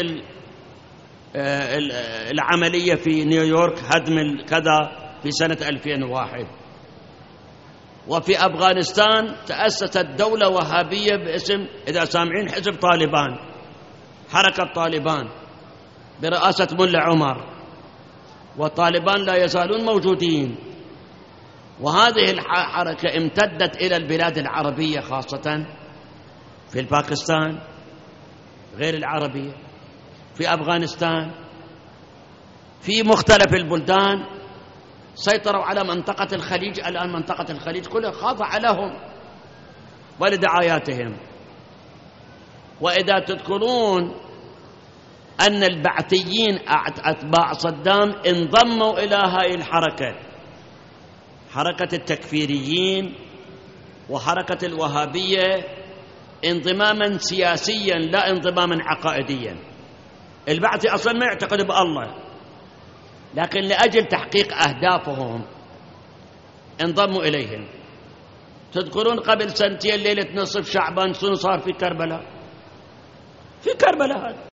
العملية في نيويورك هدم الكذا في سنة 2001. وفي أفغانستان تأسست دولة وهابية باسم إذا سامعين حزب طالبان، حركة طالبان برئاسة ملا عمر، والطالبان لا يزالون موجودين. وهذه الحركة امتدت إلى البلاد العربية خاصة في باكستان غير العربية، في أفغانستان، في مختلف البلدان. سيطروا على منطقة الخليج. الآن منطقة الخليج كلها خاضعة لهم ولدعاياتهم. وإذا تذكرون أن البعثيين أتباع صدام انضموا إلى هذه الحركة، حركة التكفيريين وحركة الوهابية، انضماما سياسيا لا انضماما عقائديا. البعثي أصلا ما يعتقد بالله، لكن لأجل تحقيق أهدافهم انضموا إليهم. تذكرون قبل سنتين ليلة نصف شعبان شنو صار في كربلاء؟ في كربلاء هذا.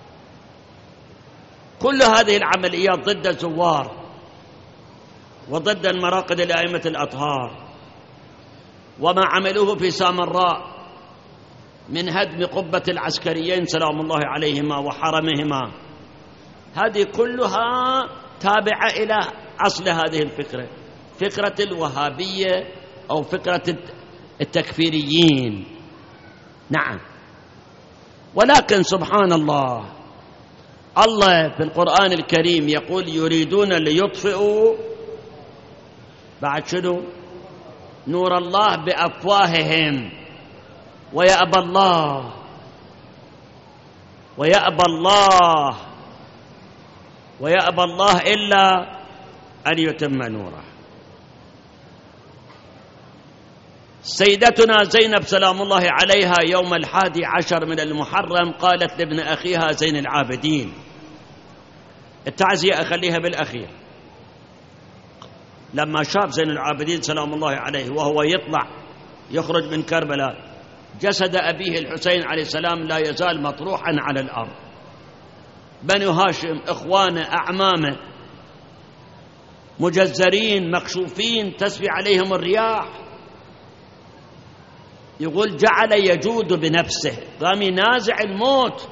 كل هذه العمليات ضد الزوار وضد المراقد لأئمة الأطهار، وما عملوه في سامراء من هدم قبة العسكريين سلام الله عليهما وحرمهما، هذه كلها تابعة إلى أصل هذه الفكرة، فكرة الوهابية أو فكرة التكفيريين. نعم. ولكن سبحان الله، الله في القرآن الكريم يقول يريدون ليطفئوا بعد شنو؟ نور الله بأفواههم ويأبى الله ويأبى الله إلا أن يتم نوره. سيدتنا زينب سلام الله عليها يوم 11 من المحرم قالت لابن أخيها زين العابدين، التعزية أخليها بالأخير، لما شاف زين العابدين سلام الله عليه وهو يخرج من كربلاء جسد أبيه الحسين عليه السلام لا يزال مطروحا على الأرض، بنو هاشم إخوانه أعمامه مجزرين مكشوفين تسفي عليهم الرياح. يقول جعل يجود بنفسه، قام ينازع الموت.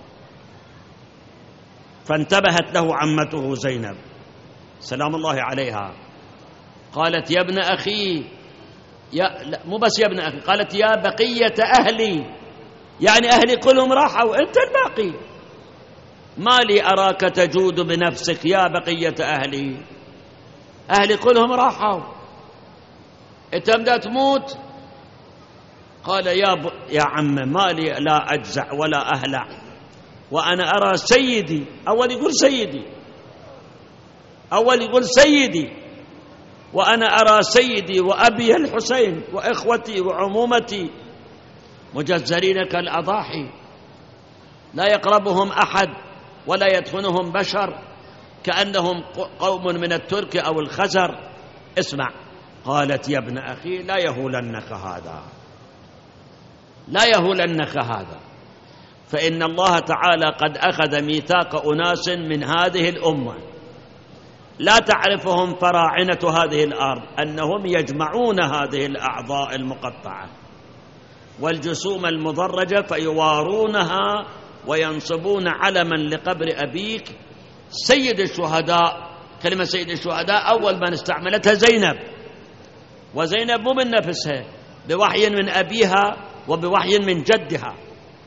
فانتبهت له عمته زينب سلام الله عليها، قالت يا ابن أخي، مو بس يا ابن أخي، قالت يا بقية أهلي، يعني أهلي كلهم راحوا وأنت الباقي، ما لي أراك تجود بنفسك يا بقية أهلي، أهلي كلهم راحوا أنت بدأت تموت. قال يا عم ما لي لا أجزع ولا أهلع وأنا أرى سيدي. أول يقول سيدي وأنا أرى سيدي وأبي الحسين وإخوتي وعمومتي مجزرين كالأضاحي لا يقربهم أحد ولا يدفنهم بشر، كأنهم قوم من الترك أو الخزر. اسمع، قالت يا ابن أخي لا يهولنك هذا، فإن الله تعالى قد أخذ ميثاق أناس من هذه الأمة لا تعرفهم فراعنة هذه الأرض أنهم يجمعون هذه الأعضاء المقطعة والجسوم المضرجة فيوارونها وينصبون علما لقبر أبيك سيد الشهداء. كلمة سيد الشهداء أول ما استعملتها زينب، وزينب مو من نفسها، بوحي من أبيها وبوحي من جدها،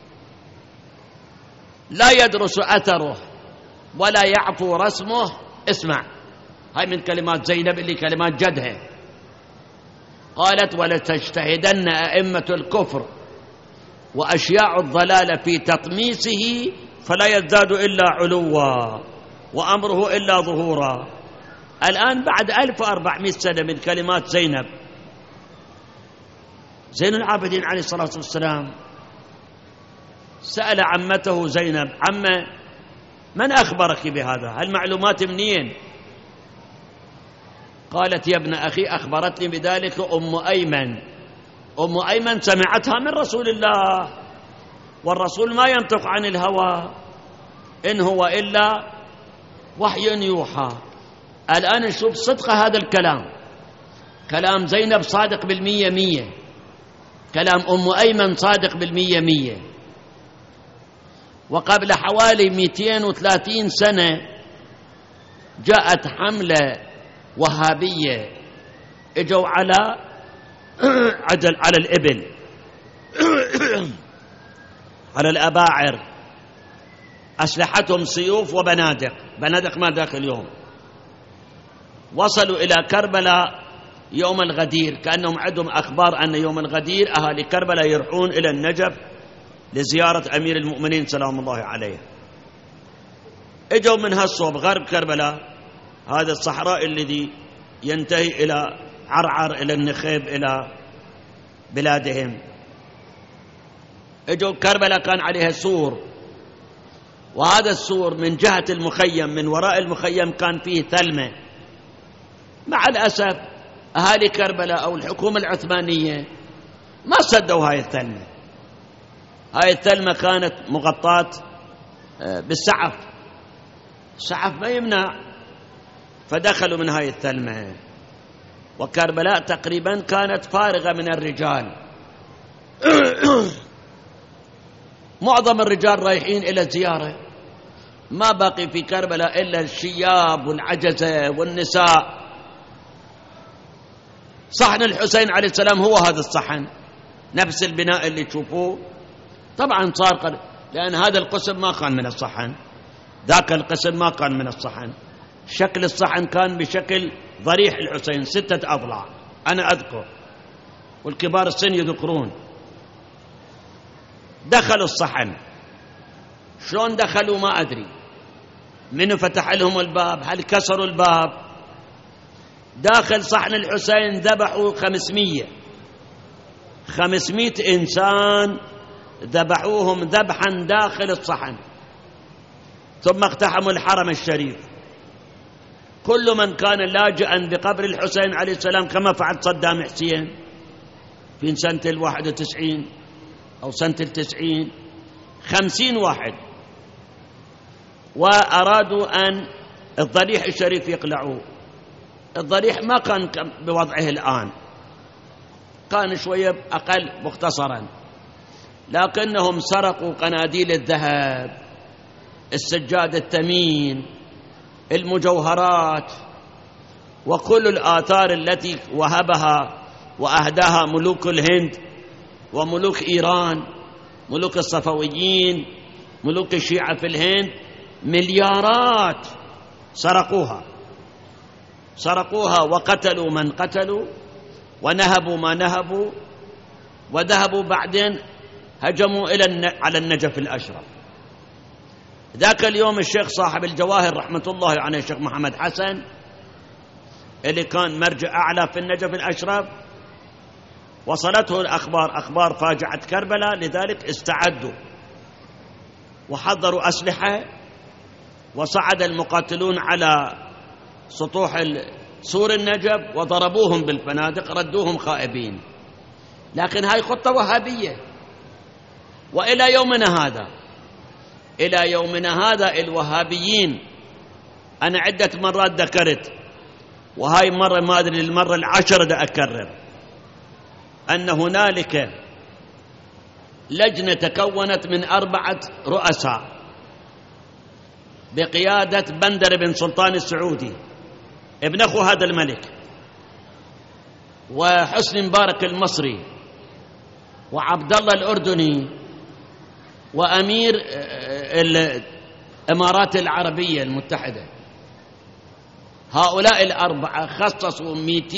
لا يدرس أثره ولا يعفو رسمه. اسمع، هاي من كلمات زينب اللي كلمات جدها. قالت ولتجتهدن أئمة الكفر وأشياع الضلال في تطميسه فلا يزداد إلا علوا وأمره إلا ظهورا. الآن بعد 1400 سنة من كلمات زينب، زين العابدين عليه الصلاة والسلام سأل عمته زينب: عمه، من أخبرك بهذا؟ هالمعلومات منين؟ قالت: يا ابن أخي، أخبرتني بذلك أم أيمن. أم أيمن سمعتها من رسول الله، والرسول ما ينطق عن الهوى، إن هو إلا وحي يوحى. الآن نشوف صدق هذا الكلام، كلام زينب صادق 100%، كلام أم أيمن صادق 100%. وقبل حوالي 230 سنة جاءت حملة وهابية، اجوا على الإبل، على الأباعر، أسلحتهم سيوف وبنادق، بنادق ما ذاك اليوم. وصلوا إلى كربلاء يوم الغدير، كأنهم عندهم أخبار أن يوم الغدير أهالي كربلاء يروحون إلى النجف لزيارة أمير المؤمنين سلام الله عليه. اجوا من هالصوب غرب كربلاء، هذا الصحراء الذي ينتهي إلى عرعر، إلى النخيب، إلى بلادهم. اجوا كربلاء كان عليها سور، وهذا السور من جهة المخيم، من وراء المخيم كان فيه ثلمة. مع الأسف أهالي كربلاء أو الحكومة العثمانية ما سدوا هاي الثلمة. هاي الثلمة كانت مغطاة بالسعف، السعف ما يمنع، فدخلوا من هاي الثلمة. وكربلاء تقريبا كانت فارغة من الرجال، معظم الرجال رايحين إلى الزيارة، ما بقي في كربلاء إلا الشياب والعجزة والنساء. صحن الحسين عليه السلام هو هذا الصحن، نفس البناء اللي تشوفوه. طبعا صار لأن هذا القسم ما كان من الصحن، ذاك القسم ما كان من الصحن. شكل الصحن كان بشكل ضريح الحسين، 6 أضلاع أنا أذكر، والكبار السن يذكرون. دخلوا الصحن، شلون دخلوا ما أدري، من فتح لهم الباب، هل كسروا الباب؟ داخل صحن الحسين ذبحوا 500 إنسان، ذبحوهم ذبحا داخل الصحن، ثم اقتحموا الحرم الشريف. كل من كان لاجئا بقبر الحسين عليه السلام، كما فعل صدام حسين في سنة 91 أو سنة 90، 50 واحد، وأرادوا أن الضريح الشريف يقلعوه. الضريح ما كان بوضعه الآن، كان شوية أقل مختصرا، لكنهم سرقوا قناديل الذهب، السجاد الثمين، المجوهرات، وكل الآثار التي وهبها وأهداها ملوك الهند وملوك إيران، ملوك الصفويين، ملوك الشيعة في الهند، مليارات سرقوها وقتلوا من قتلوا ونهبوا ما نهبوا، وذهبوا بعدين هجموا على النجف الأشرف. ذاك اليوم الشيخ صاحب الجواهر رحمة الله عليه، الشيخ محمد حسن، اللي كان مرجع أعلى في النجف الأشرف، وصلته الأخبار، أخبار فاجعة كربلاء، لذلك استعدوا وحضروا أسلحة، وصعد المقاتلون على سطوح سور النجف وضربوهم بالفنادق، ردوهم خائبين. لكن هاي خطة وهابية، وإلى يومنا هذا الوهابيين، أنا عدة مرات ذكرت، وهاي مرة ما أدري المرة العاشرة دا أكرر، أن هنالك لجنة تكونت من 4 رؤساء بقيادة بندر بن سلطان السعودي ابن أخو هذا الملك، وحسني مبارك المصري، وعبد الله الأردني، وأمير الإمارات العربية المتحدة. هؤلاء ال4 خصصوا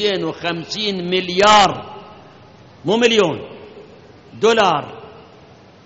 250 مليار، مو مليون، دولار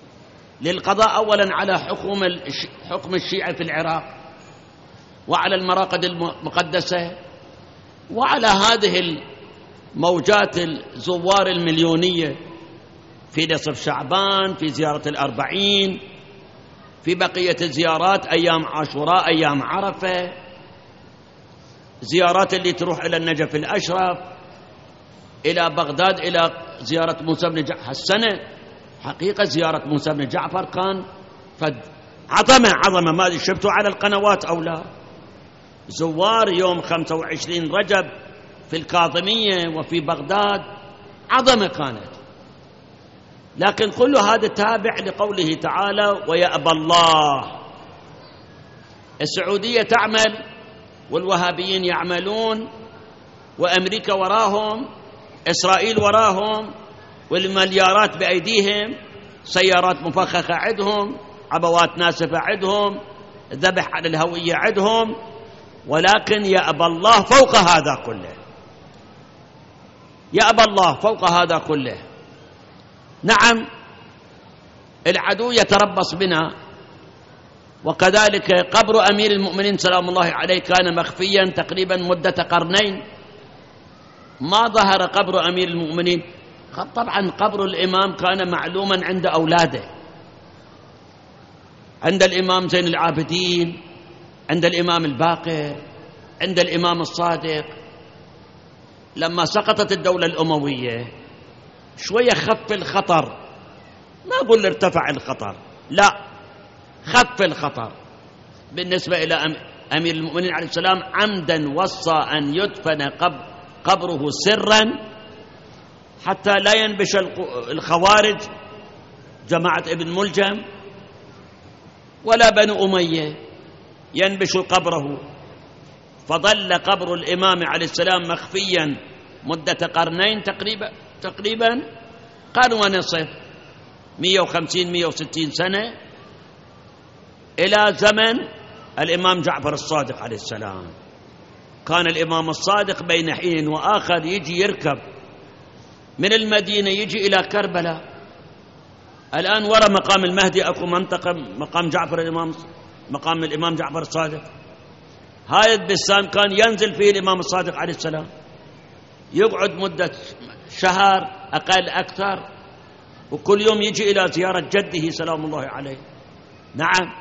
للقضاء أولا على حكم الشيعة في العراق وعلى المراقد المقدسة وعلى هذه الموجات الزوار المليونية في نصف شعبان، في زيارة الأربعين، في بقية الزيارات، أيام عاشوراء، أيام عرفة، زيارات اللي تروح إلى النجف الأشرف، إلى بغداد، إلى زيارة موسى بن جعفر. هالسنة حقيقة زيارة موسى بن جعفر كان عظمة ما أدري شفتوا على القنوات أو لا. زوار يوم 25 رجب في الكاظمية وفي بغداد، عظمة كانت. لكن كل هذا تابع لقوله تعالى ويأبى الله. السعودية تعمل والوهابيين يعملون، وأمريكا وراهم، إسرائيل وراهم، والمليارات بأيديهم، سيارات مفخخة عندهم، عبوات ناسفة عندهم، ذبح على الهوية عندهم، ولكن يأبى الله فوق هذا كله. يأبى الله فوق هذا كله. نعم العدو يتربص بنا، وكذلك قبر أمير المؤمنين سلام الله عليه كان مخفيا تقريبا مدة قرنين، ما ظهر قبر أمير المؤمنين. طبعا قبر الإمام كان معلوما عند أولاده، عند الإمام زين العابدين، عند الإمام الباقر، عند الإمام الصادق. لما سقطت الدولة الأموية شوية خف الخطر، ما أقول ارتفع الخطر، لا، خف الخطر بالنسبة إلى أمير المؤمنين عليه السلام. عمدا وصى أن يدفن قبره سرا حتى لا ينبش الخوارج جماعة ابن ملجم ولا بنو أمية ينبش قبره. فظل قبر الإمام عليه السلام مخفيا مدة قرنين تقريبا قرن ونصف، 150-160 سنة، إلى زمن الإمام جعفر الصادق عليه السلام. كان الإمام الصادق بين حين وآخر يجي يركب من المدينة يجي إلى كربلاء. الآن وراء مقام المهدي أكو منطقة مقام الإمام جعفر الصادق. هاي البستان كان ينزل فيه الإمام الصادق عليه السلام، يقعد مدة شهر أقل أكثر، وكل يوم يجي إلى زيارة جده سلام الله عليه. نعم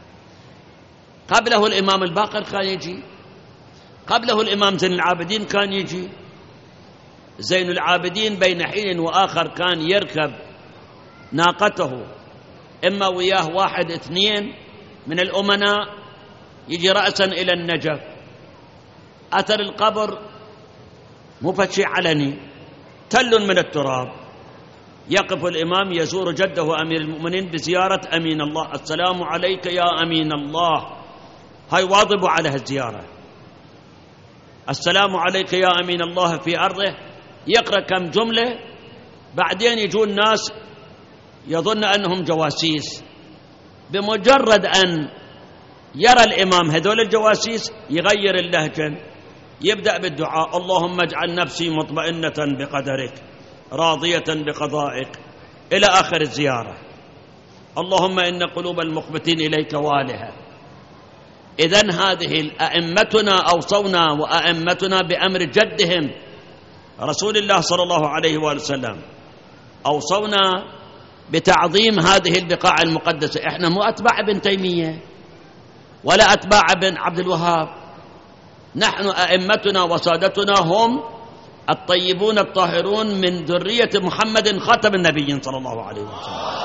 قبله الإمام الباقر كان يجي، قبله الإمام زين العابدين كان يجي. زين العابدين بين حين وآخر كان يركب ناقته إما وياه 1-2 من الأمناء يجي رأسا إلى النجف. أثر القبر مفتشي علني، تل من التراب. يقف الإمام يزور جده أمير المؤمنين بزيارة أمين الله، السلام عليك يا أمين الله. هاي واظبوا على هالزيارة، السلام عليك يا أمين الله في أرضه. يقرأ كم جملة، بعدين يجون ناس يظن أنهم جواسيس، بمجرد أن يرى الإمام هذول الجواسيس يغير اللهجة، يبدأ بالدعاء اللهم اجعل نفسي مطمئنة بقدرك راضية بقضائك إلى آخر الزيارة. اللهم إن قلوب المخبتين إليك والهة. إذن هذه أئمتنا أوصونا، وأئمتنا بأمر جدهم رسول الله صلى الله عليه وآله وسلم أوصونا بتعظيم هذه البقاع المقدسة. إحنا مو أتباع ابن تيمية ولا أتباع ابن عبد الوهاب، نحن أئمتنا وسادتنا هم الطيبون الطاهرون من ذرية محمد خاتم النبيين صلى الله عليه وسلم.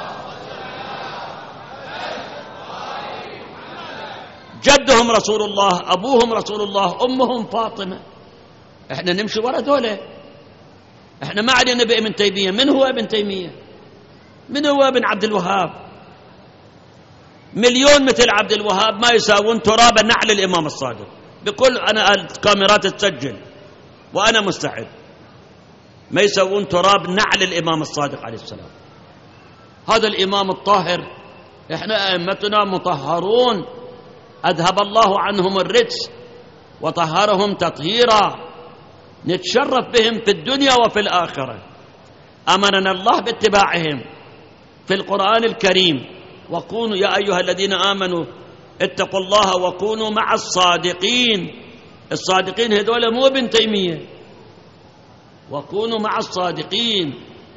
جدهم رسول الله، أبوهم رسول الله، أمهم فاطمة. إحنا نمشي وراء ذولا، إحنا ما علينا بابن تيمية. من هو ابن تيمية؟ من هو ابن عبد الوهاب؟ مليون مثل عبد الوهاب ما يساوون تراب نعل الإمام الصادق. بكل أنا الكاميرات تسجل وأنا مستعد، ما يسوون تراب نعل الإمام الصادق عليه السلام. هذا الإمام الطاهر. إحنا أئمتنا مطهرون، أذهب الله عنهم الرجس وطهرهم تطهيرا، نتشرف بهم في الدنيا وفي الآخرة. أمرنا الله باتباعهم في القرآن الكريم: وكونوا يا أيها الذين آمنوا اتقوا الله وكونوا مع الصادقين. الصادقين هذول مو ابن تيمية، وكونوا مع الصادقين،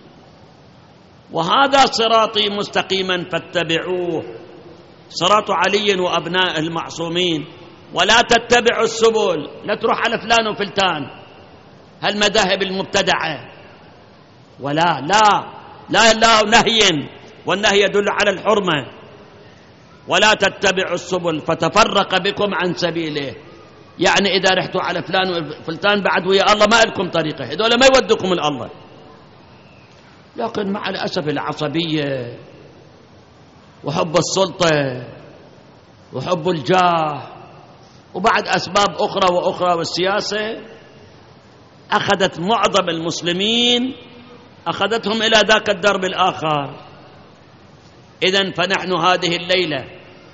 وهذا صراطي مستقيما فاتبعوه، صراط علي وأبناء المعصومين، ولا تتبعوا السبل، لا تروح على فلان وفلتان هالمذاهب المبتدعة، ولا لا نهي، والنهي يدل على الحرمة. ولا تتبعوا السبل فتفرق بكم عن سبيله، يعني إذا رحتوا على فلان وفلتان بعد ويا الله ما لكم طريقة، هذول ما يودكم الله. لكن مع الأسف العصبية وحب السلطة وحب الجاه وبعد أسباب أخرى والسياسة أخذت معظم المسلمين، أخذتهم إلى ذاك الدرب الآخر. إذن فنحن هذه الليلة،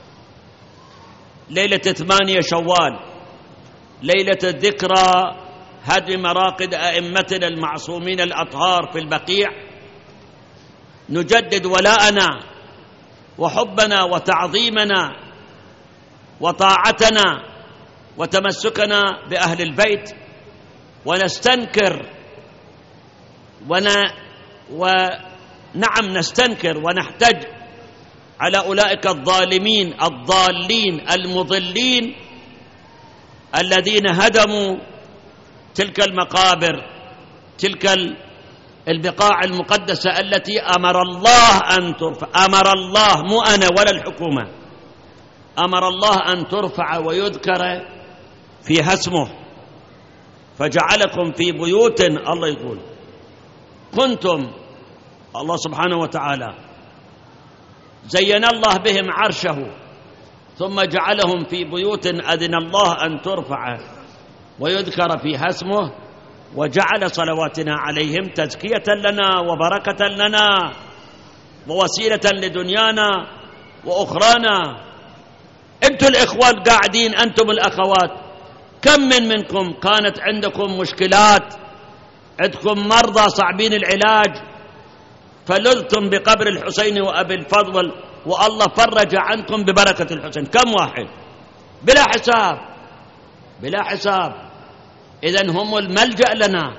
ليلة 8 شوال، ليلة ذكرى هدم مراقد أئمتنا المعصومين الأطهار في البقيع، نجدد ولاءنا وحبنا وتعظيمنا وطاعتنا وتمسكنا بأهل البيت، ونستنكر ونعم نستنكر ونحتج على أولئك الظالمين الضالين المضلين الذين هدموا تلك المقابر، تلك البقاع المقدسة التي أمر الله أن ترفع، أمر الله مو أنا ولا الحكومة، أمر الله أن ترفع ويذكر فيها اسمه. فجعلكم في بيوت، الله يقول كنتم، الله سبحانه وتعالى زين الله بهم عرشه ثم جعلهم في بيوت أذن الله أن ترفع ويذكر فيها اسمه، وجعل صلواتنا عليهم تزكية لنا وبركة لنا ووسيلة لدنيانا وأخرانا. أنتم الإخوان قاعدين، أنتم الأخوات، كم منكم كانت عندكم مشكلات، عندكم مرضى صعبين العلاج، فلذتم بقبر الحسين وأبي الفضل والله فرج عنكم ببركة الحسين؟ كم واحد؟ بلا حساب، بلا حساب. إذن هم الملجأ لنا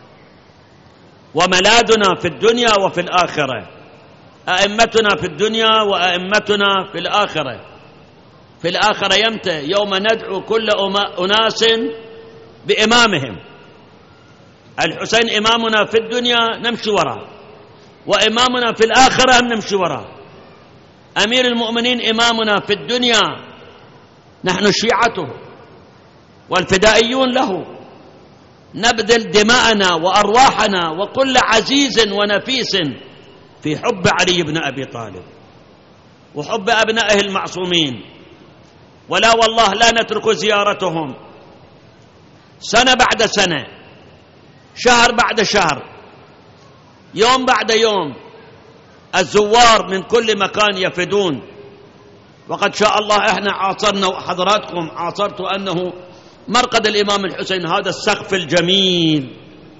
وملاذنا في الدنيا وفي الآخرة، أئمتنا في الدنيا وأئمتنا في الآخرة. في الآخرة يمتى؟ يوم ندعو كل أناس بإمامهم. الحسين إمامنا في الدنيا نمشي وراه، وإمامنا في الآخرة نمشي وراه. أمير المؤمنين إمامنا في الدنيا، نحن شيعته والفدائيون له، نبذل دماءنا وأرواحنا وكل عزيز ونفيس في حب علي بن أبي طالب وحب أبنائه المعصومين. ولا والله لا نترك زيارتهم سنة بعد سنة، شهر بعد شهر، يوم بعد يوم. الزوار من كل مكان يفدون، وقد شاء الله احنا عاصرنا وحضراتكم عاصرتوا أنه مرقد الإمام الحسين، هذا السقف الجميل،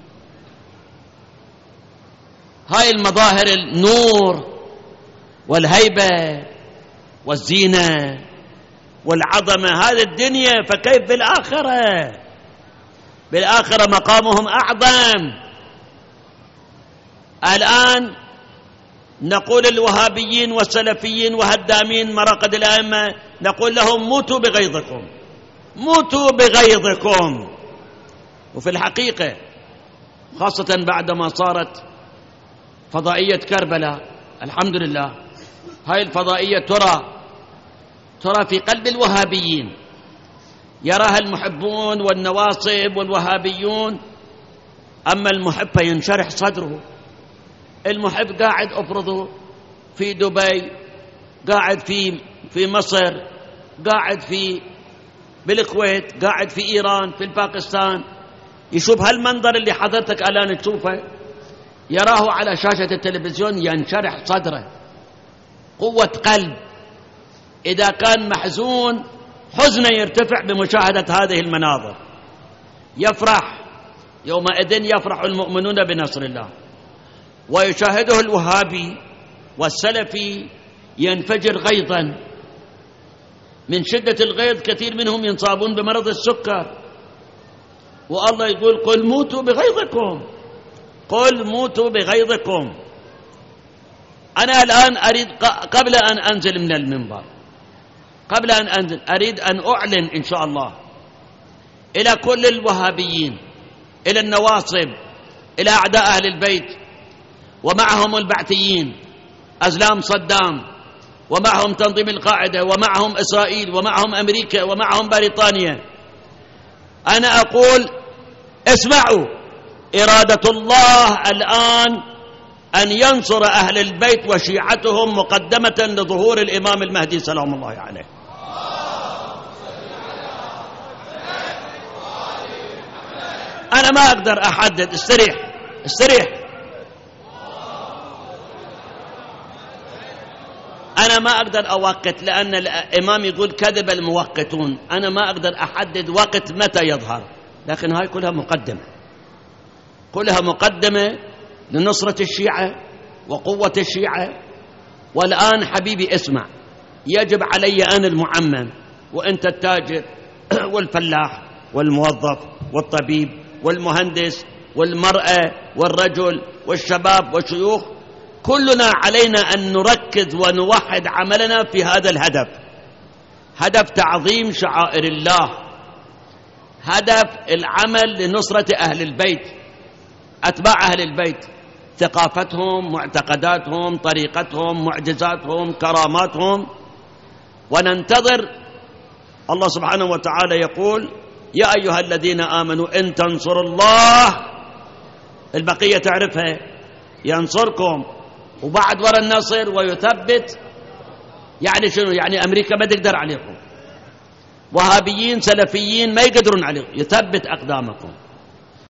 هاي المظاهر، النور والهيبة والزينة والعظمة، هذه الدنيا، فكيف بالآخرة؟ بالآخرة مقامهم أعظم. الآن نقول الوهابيين والسلفيين وهدامين مراقد الأئمة، نقول لهم موتوا بغيظكم، موتوا بغيظكم. وفي الحقيقة خاصة بعدما صارت فضائية كربلاء، الحمد لله هاي الفضائية ترى في قلب الوهابيين، يراها المحبون والنواصب والوهابيون. أما المحب فينشرح صدره. المحب قاعد أفرضه في دبي، قاعد في مصر، قاعد بالكويت، قاعد في إيران، في باكستان، يشوف هالمنظر اللي حضرتك الآن تشوفه، يراه على شاشة التلفزيون، ينشرح صدره، قوة قلب. إذا كان محزون حزنه يرتفع بمشاهدة هذه المناظر، يفرح، يومئذ يفرح المؤمنون بنصر الله. ويشاهده الوهابي والسلفي ينفجر غيظا، من شدة الغيظ كثير منهم ينصابون بمرض السكر، والله يقول قل موتوا بغيظكم، قل موتوا بغيظكم. أنا الآن أريد قبل أن أنزل من المنبر، قبل أن أنزل أريد أن أعلن إن شاء الله إلى كل الوهابيين، إلى النواصب، إلى أعداء أهل البيت، ومعهم البعثيين أزلام صدام، ومعهم تنظيم القاعدة، ومعهم إسرائيل، ومعهم أمريكا، ومعهم بريطانيا. أنا أقول اسمعوا، إرادة الله الآن أن ينصر أهل البيت وشيعتهم مقدمة لظهور الإمام المهدي سلام الله عليه. أنا ما أقدر أحدد، استريح. أنا ما أقدر أوقت، لأن الإمام يقول كذب الموقتون. أنا ما أقدر أحدد وقت متى يظهر، لكن هاي كلها مقدمة لنصرة الشيعة وقوة الشيعة. والآن حبيبي اسمع، يجب علي أنا المعمم، وأنت التاجر والفلاح والموظف والطبيب والمهندس والمرأة والرجل والشباب والشيوخ، كلنا علينا أن نركز ونوحد عملنا في هذا الهدف، هدف تعظيم شعائر الله، هدف العمل لنصرة أهل البيت، أتباع أهل البيت، ثقافتهم، معتقداتهم، طريقتهم، معجزاتهم، كراماتهم. وننتظر. الله سبحانه وتعالى يقول يا أيها الذين آمنوا إن تنصروا الله، البقية تعرفها، ينصركم، وبعد وراء النصر ويثبت. يعني شنو؟ يعني أمريكا ما تقدر عليكم، وهابيين سلفيين ما يقدرون عليكم، يثبت أقدامكم.